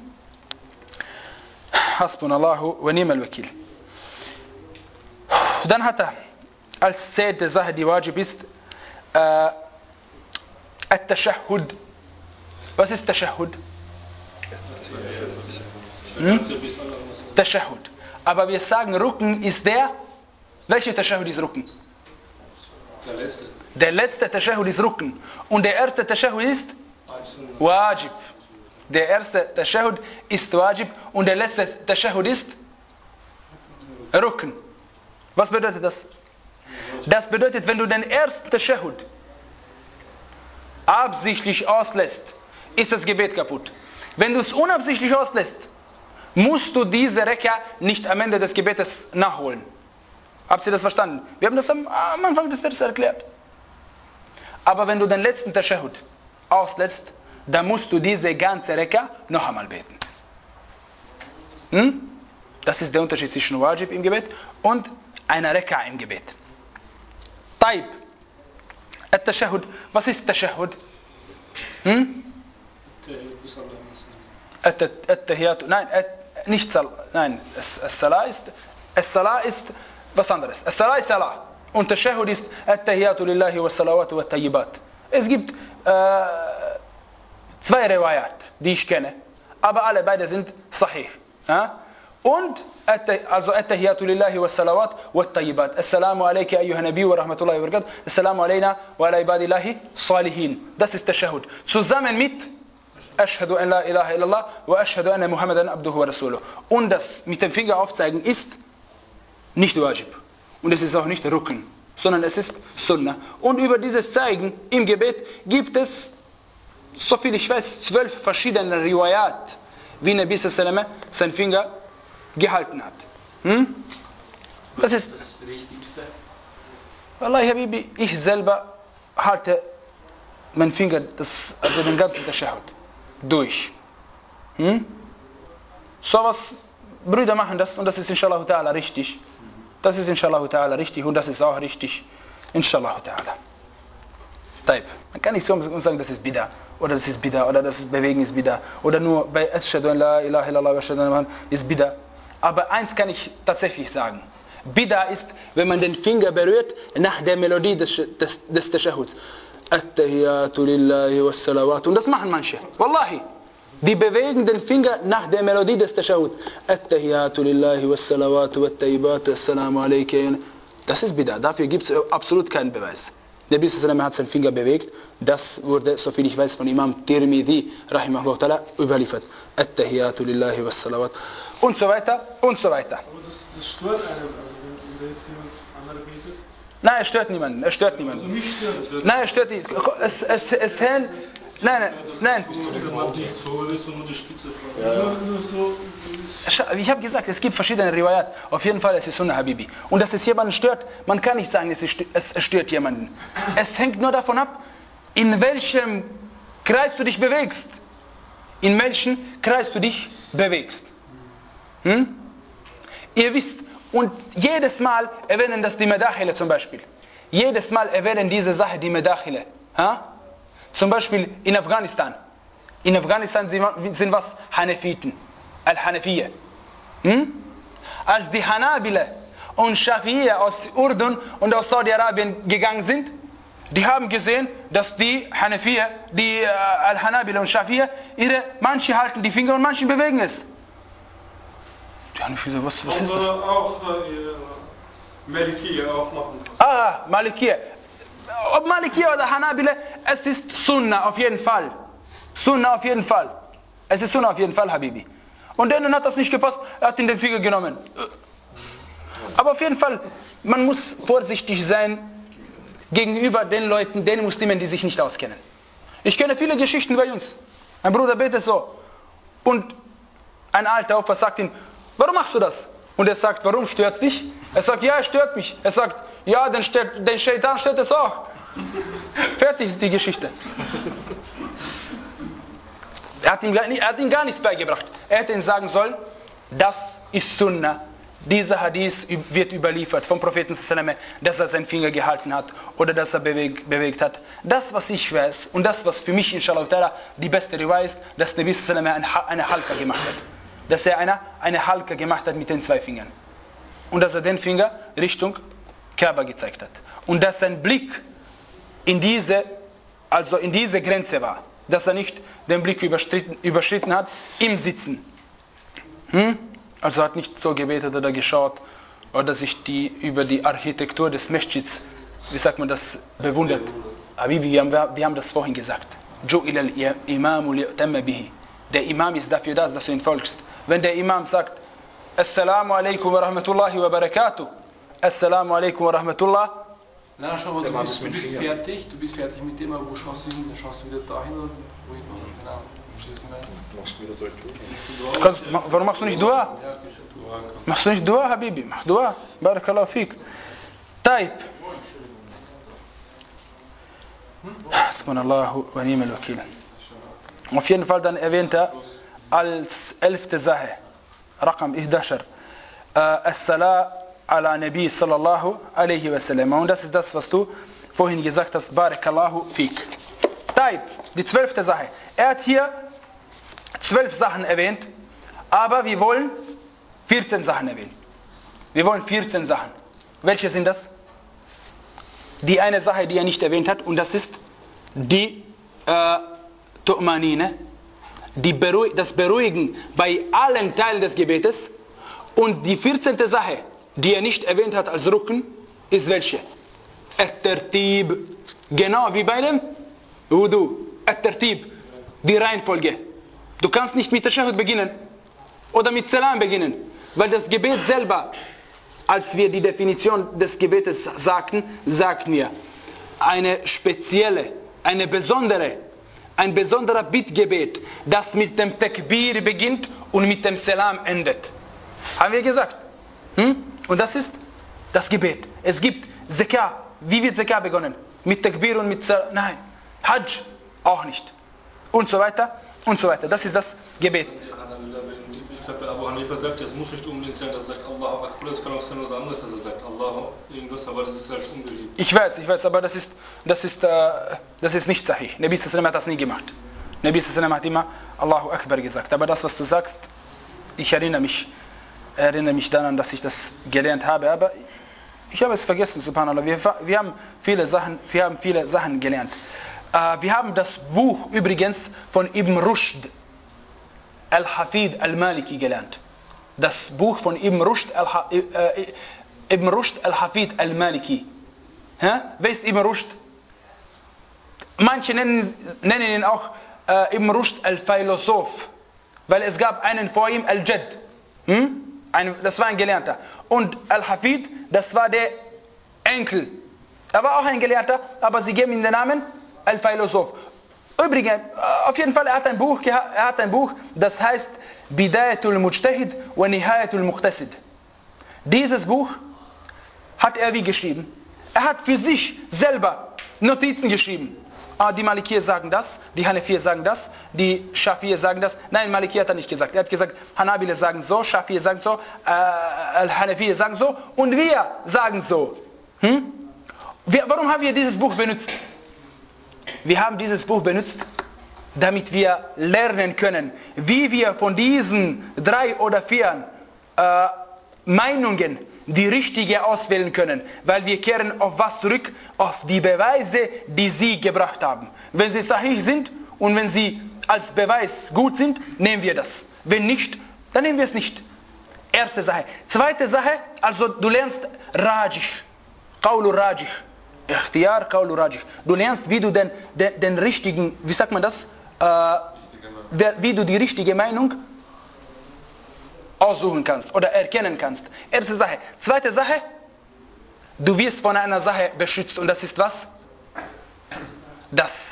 Hasbunallahu wa ni'mal wakil. Dann hat er als zehnte Sache, die wajib ist, äh, At-Tashahhud. Was ist Tashahhud? Hm? Tashahhud. Aber wir sagen, Rukn ist der, welcher Tashahhud ist Rukn? Der letzte. Der letzte Tashahhud ist Rukn. Und der erste Tashahhud ist Wajib. Der erste Tashahhud ist Wajib und der letzte Tashahhud ist Rukn. Was bedeutet das? Das bedeutet, wenn du den ersten Tashahhud absichtlich auslässt, ist das Gebet kaputt. Wenn du es unabsichtlich auslässt, musst du diese Rekka nicht am Ende des Gebetes nachholen. Habt ihr das verstanden? Wir haben das am, am Anfang des Verses erklärt. Aber wenn du den letzten Tashahhud auslässt, dann musst du diese ganze Rekka noch einmal beten. Hm? Das ist der Unterschied zwischen Wajib im Gebet und einer Rekka im Gebet. Taib. At-Tashahhud. Was ist Tashahhud? Hm? At-Tahiyat. Nein, nicht Salah. Nein, As-Salah ist, As-Salah ist was anderes. As-Salah ist Salah. Und Tashahhud ist At-Tahiyatu lillahi wa salawatu wa tayyibat. Es gibt äh, zwei Riwayat, die ich kenne. Aber alle beide sind sahih. Ja? Und also At-Tahiyatu lillahi wa salawat wa tayyibat. Assalamu alayka ayyuha nabi wa rahmatullahi wa barakatuh. Assalamu alayna wa ala ibadillahi salihin. Das ist Tashahhud. Zusammen mit Ashhadu an la ilaha illallah wa ashhadu anna Muhammadan abduhu wa rasuluh. Und das mit dem Finger aufzeigen ist nicht Wajib. Und es ist auch nicht Rukn, sondern es ist Sunnah. Und über dieses Zeigen im Gebet gibt es, so viel ich weiß, zwölf verschiedene Riwayat, wie Nabi sallallahu alaihi wasallam seinen Finger gehalten hat. Hm? Was ist das Wichtigste? Wallahi Habibi, ich selber halte meinen Finger, das, also den ganzen Tashahhud, durch. Hm? So was, Brüder machen das und das ist inshallah ta'ala richtig. Das ist inshallah ta'ala richtig und das ist auch richtig. Inshallah ta'ala. Taib. Man kann nicht so sagen, das ist Bida oder das ist Bida oder das ist Bewegen ist Bida oder nur bei Ashhadu an la ilaha illallah wa ashhadu anna Muhammadan ist Bida. Aber eins kann ich tatsächlich sagen. Bida ist, wenn man den Finger berührt nach der Melodie des, des, des Tashahuds. At-Tahiyatu lillahi wa salawat. Und das machen manche. Wallahi. Die bewegen den Finger nach der Melodie des Tashahuds. At-Tahiyatu lillahi wa salawatu wa tayyibatu. Assalamu alaykum. Das ist Bida. Dafür gibt es absolut keinen Beweis. Der Nabi sallallahu alaihi wasallam hat seinen Finger bewegt. Das wurde, soviel ich weiß, von Imam Tirmidhi rahimahullah ta'ala überliefert. At-Tahiyatu lillahi wa salawat. Und so weiter, und so weiter. Aber das, das stört einen, also wenn, wenn jetzt jemand andere betet? Nein, er stört niemanden, er stört niemanden. Also mich stört es. Nein, er stört nicht. Es, es, es, hängt, Nein, nein, nein. Nicht so, sondern nur die Spitze. Ich habe gesagt, es gibt verschiedene Riwayat. Auf jeden Fall, es ist Sunnah, Habibi. Und dass es jemanden stört, man kann nicht sagen, es, ist, es stört jemanden. Es hängt nur davon ab, in welchem Kreis du dich bewegst. In welchem Kreis du dich bewegst. Hm? Ihr wisst, und jedes Mal erwähnen das die Medakhile zum Beispiel. Jedes Mal erwähnen diese Sache die Medakhile. Ha? Zum Beispiel in Afghanistan. In Afghanistan sind was? Hanefiten. Al-Hanafiyya. Hm? Als die Hanabila und Shafi'iyya aus Urdun und aus Saudi-Arabien gegangen sind, die haben gesehen, dass die Hanafiyya, die äh, Al-Hanabila und Shafi'iyya, ihre, manche halten die Finger und manche bewegen es. Die Hanafiyya, was, was ist das? Auch äh, Malikiyya auch machen. Ah, Malikiyya. Ob Malikiyya oder Hanabila, es ist Sunnah auf jeden Fall. Sunnah auf jeden Fall. Es ist Sunnah auf jeden Fall, Habibi. Und denen hat das nicht gepasst, er hat ihn den Finger genommen. Aber auf jeden Fall, man muss vorsichtig sein gegenüber den Leuten, den Muslimen, die sich nicht auskennen. Ich kenne viele Geschichten bei uns. Mein Bruder betet so. Und ein alter Opa sagt ihm, warum machst du das? Und er sagt, warum stört dich? Er sagt, ja, es stört mich. Er sagt, ja, den, stört, den Shaitan stört es auch. Fertig ist die Geschichte. Er hat, ihm, er hat ihm gar nichts beigebracht. Er hätte ihm sagen sollen, das ist Sunnah. Dieser Hadith wird überliefert vom Propheten, dass er seinen Finger gehalten hat oder dass er bewegt, bewegt hat. Das, was ich weiß und das, was für mich inshallah die beste Riwayah ist, dass der Nabi eine Halka gemacht hat. Dass er eine, eine Halka gemacht hat mit den zwei Fingern. Und dass er den Finger Richtung Kaaba gezeigt hat. Und dass sein Blick in diese, also in diese Grenze war. Dass er nicht den Blick überschritten, überschritten hat im Sitzen. Hm? Also hat nicht so gebetet oder geschaut oder sich die, über die Architektur des Meschids, wie sagt man das, bewundert. Aber wir haben, wir haben das vorhin gesagt. Der Imam ist dafür da, dass du ihn folgst. Wenn der Imam sagt, Assalamu alaikum wa rahmatullahi wa barakatuh, Assalamu alaikum wa rahmatullah. Nein, schau mal, du bist, du bist fertig, du bist fertig mit dem, aber wo schaust du hin? Dann schaust du wieder dahin oder wohin? Genau. Du kannst, warum machst du nicht Dua? Machst du nicht Dua, Habibi? Mach Dua. Barakallahu fik. Taib. Hasbunallahu wa ni'mal wakil. Auf jeden Fall dann erwähnt er als elfte Sache, Raqam Ihdashar, As-Salah ala Nabi sallallahu alaihi wasallam. Und das ist das, was du vorhin gesagt hast, Barakallahu fik. Taib, die zwölfte Sache. Er hat hier zwölf Sachen erwähnt, aber wir wollen vierzehn Sachen erwähnen. Wir wollen vierzehn Sachen. Welche sind das? Die eine Sache, die er nicht erwähnt hat, und das ist die äh, Tu'manine, die Beruh- das Beruhigen bei allen Teilen des Gebetes. Und die vierzehnte Sache, die er nicht erwähnt hat als Rücken, ist welche? At-Tartib. Genau wie bei dem Wudu. At-Tartib. Die Reihenfolge. Du kannst nicht mit Tashahhud beginnen oder mit Salam beginnen, weil das Gebet selber, als wir die Definition des Gebetes sagten, sagten wir, eine spezielle, eine besondere, ein besonderer Bittgebet, das mit dem Takbir beginnt und mit dem Salam endet. Haben wir gesagt. Hm? Und das ist das Gebet. Es gibt Zakah. Wie wird Zakah begonnen? Mit Takbir und mit Salam? Nein. Hajj auch nicht. Und so weiter. Und so weiter. Das ist das Gebet. Ich habe Abu Hanifa sagt, es muss nicht unbedingt sein, dass er sagt Allahu Akbar, es kann auch sein was anderes, dass er sagt Allahu irgendwas, aber das ist halt unbeliebt. Ich weiß, ich weiß, aber das ist, das ist, äh, das ist nicht sahih. Nabi sallallahu hat das nie gemacht. Nabi sallallahu hat immer Allahu Akbar gesagt. Aber das, was du sagst, ich erinnere mich, erinnere mich daran, dass ich das gelernt habe, aber ich habe es vergessen, subhanallah. Wir, wir, haben, viele Sachen, wir haben viele Sachen gelernt. Uh, wir haben das Buch übrigens von Ibn Rushd al-Hafid al-Maliki gelernt. Das Buch von Ibn Rushd al-Hafid uh, al al-Maliki. Ja? Wer ist Ibn Rushd? Manche nennen, nennen ihn auch uh, Ibn Rushd al-Philosoph, weil es gab einen vor ihm, al-Jadd. Hm? Ein, das war ein Gelernter. Und al-Hafid, das war der Enkel. Er war auch ein Gelehrter, aber sie geben ihm den Namen Al-Philosoph. Übrigens, auf jeden Fall, er hat ein Buch, er hat ein Buch, das heißt Bidayatul Mujtahid wa Nihayatul Muqtasid. Dieses Buch hat er wie geschrieben? Er hat für sich selber Notizen geschrieben. Ah, die Malikier sagen das, die Hanafier sagen das, die Schafier sagen das. Nein, Malikier hat er nicht gesagt. Er hat gesagt, Hanabile sagen so, Schafier sagen so, äh, Hanafier sagen so und wir sagen so. Hm? Wir, warum haben wir dieses Buch benutzt? Wir haben dieses Buch benutzt, damit wir lernen können, wie wir von diesen drei oder vier äh, Meinungen die richtige auswählen können, weil wir kehren auf was zurück? Auf die Beweise, die sie gebracht haben. Wenn sie sahih sind und wenn sie als Beweis gut sind, nehmen wir das. Wenn nicht, dann nehmen wir es nicht. Erste Sache. Zweite Sache, also du lernst Rajih, Qawlu Rajih, Ikhtiyar, Qawlu Rajih. Du lernst, wie du den, den, den richtigen, wie sagt man das, äh, der, wie du die richtige Meinung aussuchen kannst oder erkennen kannst. Erste Sache. Zweite Sache, du wirst von einer Sache beschützt und das ist was? Das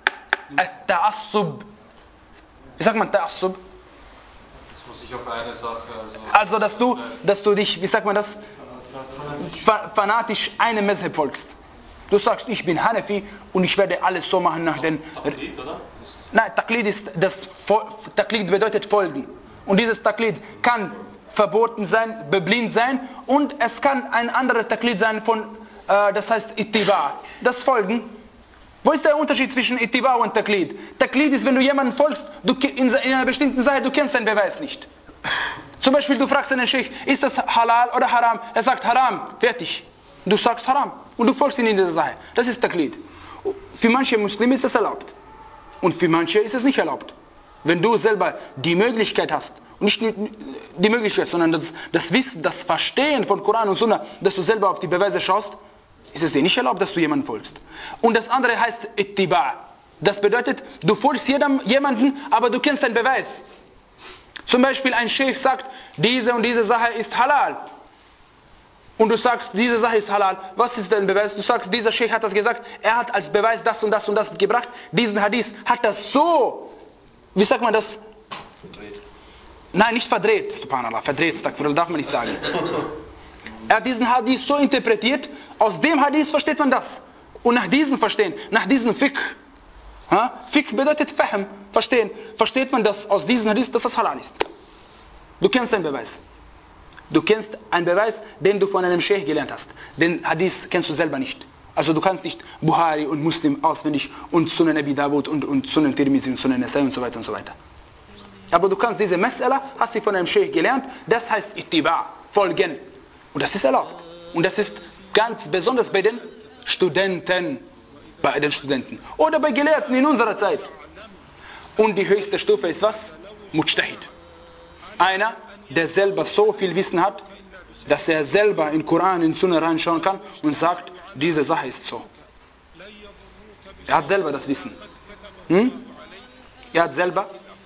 At-Ta'assub. Wie sagt man Ta'assub? Das muss ich auf eine Sache, also... Also, dass du, dass du dich, wie sagt man das? Fa- fanatisch einem Mezheb folgst. Du sagst, ich bin Hanafi und ich werde alles so machen nach den... Taqlid, oder? Nein, Taqlid ist das, Taqlid bedeutet folgen. Und dieses Taqlid kann verboten sein, beblind sein und es kann ein anderer Taqlid sein von, äh, das heißt Ittiba, das Folgen. Wo ist der Unterschied zwischen Ittiba und Taqlid? Taqlid ist, wenn du jemanden folgst, du, in, in einer bestimmten Sache, du kennst den Beweis nicht. Zum Beispiel, du fragst einen Sheikh, ist das halal oder haram? Er sagt haram, fertig. Du sagst haram und du folgst ihm in dieser Sache. Das ist Taqlid. Für manche Muslime ist das erlaubt und für manche ist es nicht erlaubt. Wenn du selber die Möglichkeit hast, nicht die Möglichkeit, sondern das, das Wissen, das Verstehen von Koran und Sunna, dass du selber auf die Beweise schaust, ist es dir nicht erlaubt, dass du jemanden folgst. Und das andere heißt Ittiba. Das bedeutet, du folgst jedem, jemanden, aber du kennst den Beweis. Zum Beispiel ein Sheikh sagt, diese und diese Sache ist halal. Und du sagst, diese Sache ist halal. Was ist denn Beweis? Du sagst, dieser Sheikh hat das gesagt, er hat als Beweis das und das und das gebracht. Diesen Hadith hat das so, wie sagt man das? Verdreht. Nein, nicht verdreht, subhanallah, verdreht, darf man nicht sagen. Er hat diesen Hadith so interpretiert, aus dem Hadith versteht man das. Und nach diesem Verstehen, nach diesem Fiqh, ha? Fiqh bedeutet Fahm, verstehen, versteht man das aus diesem Hadith, dass das halal ist. Du kennst den Beweis. Du kennst einen Beweis, den du von einem Sheikh gelernt hast. Den Hadith kennst du selber nicht. Also du kannst nicht Buhari und Muslim auswendig und Sunan Abi Dawud und, und Sunan Tirmizi und Sunan Nasai und so weiter und so weiter. Aber du kannst diese Mas'ala, hast du von einem Sheikh gelernt, das heißt Ittiba, folgen. Und das ist erlaubt. Und das ist ganz besonders bei den Studenten, bei den Studenten. Oder bei Gelehrten in unserer Zeit. Und die höchste Stufe ist was? Mujtahid. Einer, der selber so viel Wissen hat, dass er selber in Koran, in Sunna reinschauen kann und sagt, diese Sache ist so. Er hat selber das Wissen. Hm? Er hat selber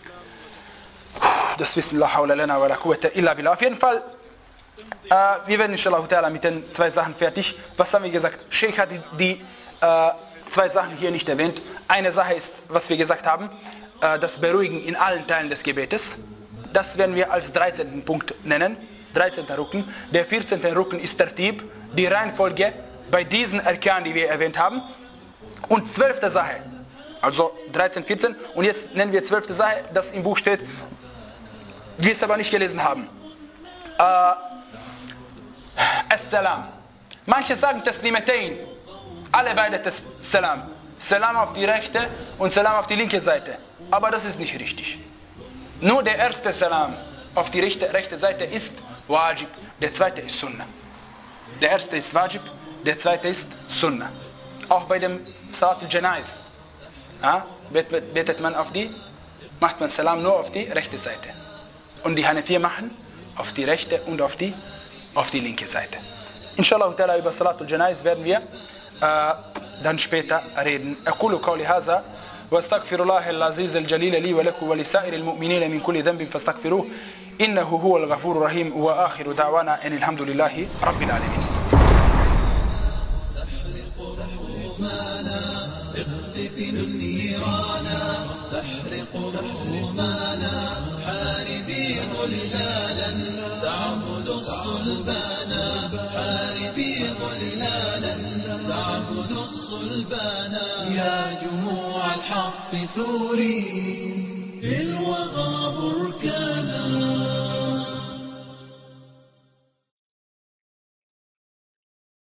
das Wissen. La hawla lana wa la quwwata illa billah. Auf jeden Fall, äh, wir werden inshallah ta'ala mit den zwei Sachen fertig. Was haben wir gesagt? Sheikh hat die, die äh, zwei Sachen hier nicht erwähnt. Eine Sache ist, was wir gesagt haben, äh, das Beruhigen in allen Teilen des Gebetes. Das werden wir als dreizehnten Punkt nennen. dreizehnter Rücken. Der vierzehnte Rücken ist Tartib, die Reihenfolge bei diesen Arkan, die wir erwähnt haben. Und zwölfte Sache, also dreizehn, vierzehn. Und jetzt nennen wir zwölfte Sache, das im Buch steht, wir es aber nicht gelesen haben. Äh, As-Salam. Manche sagen Taslimatain. Alle beide das Salam. Salam auf die rechte und Salam auf die linke Seite. Aber das ist nicht richtig. Nur der erste Salam auf die rechte, rechte Seite ist Wajib. Der zweite ist Sunnah. Der erste ist Wajib, der zweite ist Sunnah. Auch bei dem Salat al-Janaiz. Ja, betet man auf die, macht man Salam nur auf die rechte Seite. Und die Hanafier machen auf die rechte und auf die, auf die linke Seite. Inshallah ta'ala über Salat al-Janaiz werden wir äh, dann später reden. أقول قولي هذا واستغفر الله العزيز الجليل لي ولكم ولسائر المؤمنين من كل ذنب فاستغفروه إنه هو الغفور الرحيم وآخر دعوانا أن الحمد لله رب العالمين. تدفن النيرانا تحرق الرمانا حاربي ضلالا تعبد الصلبانا حاربي ضلالا تعبد الصلبانا يا جموع الحق ثوري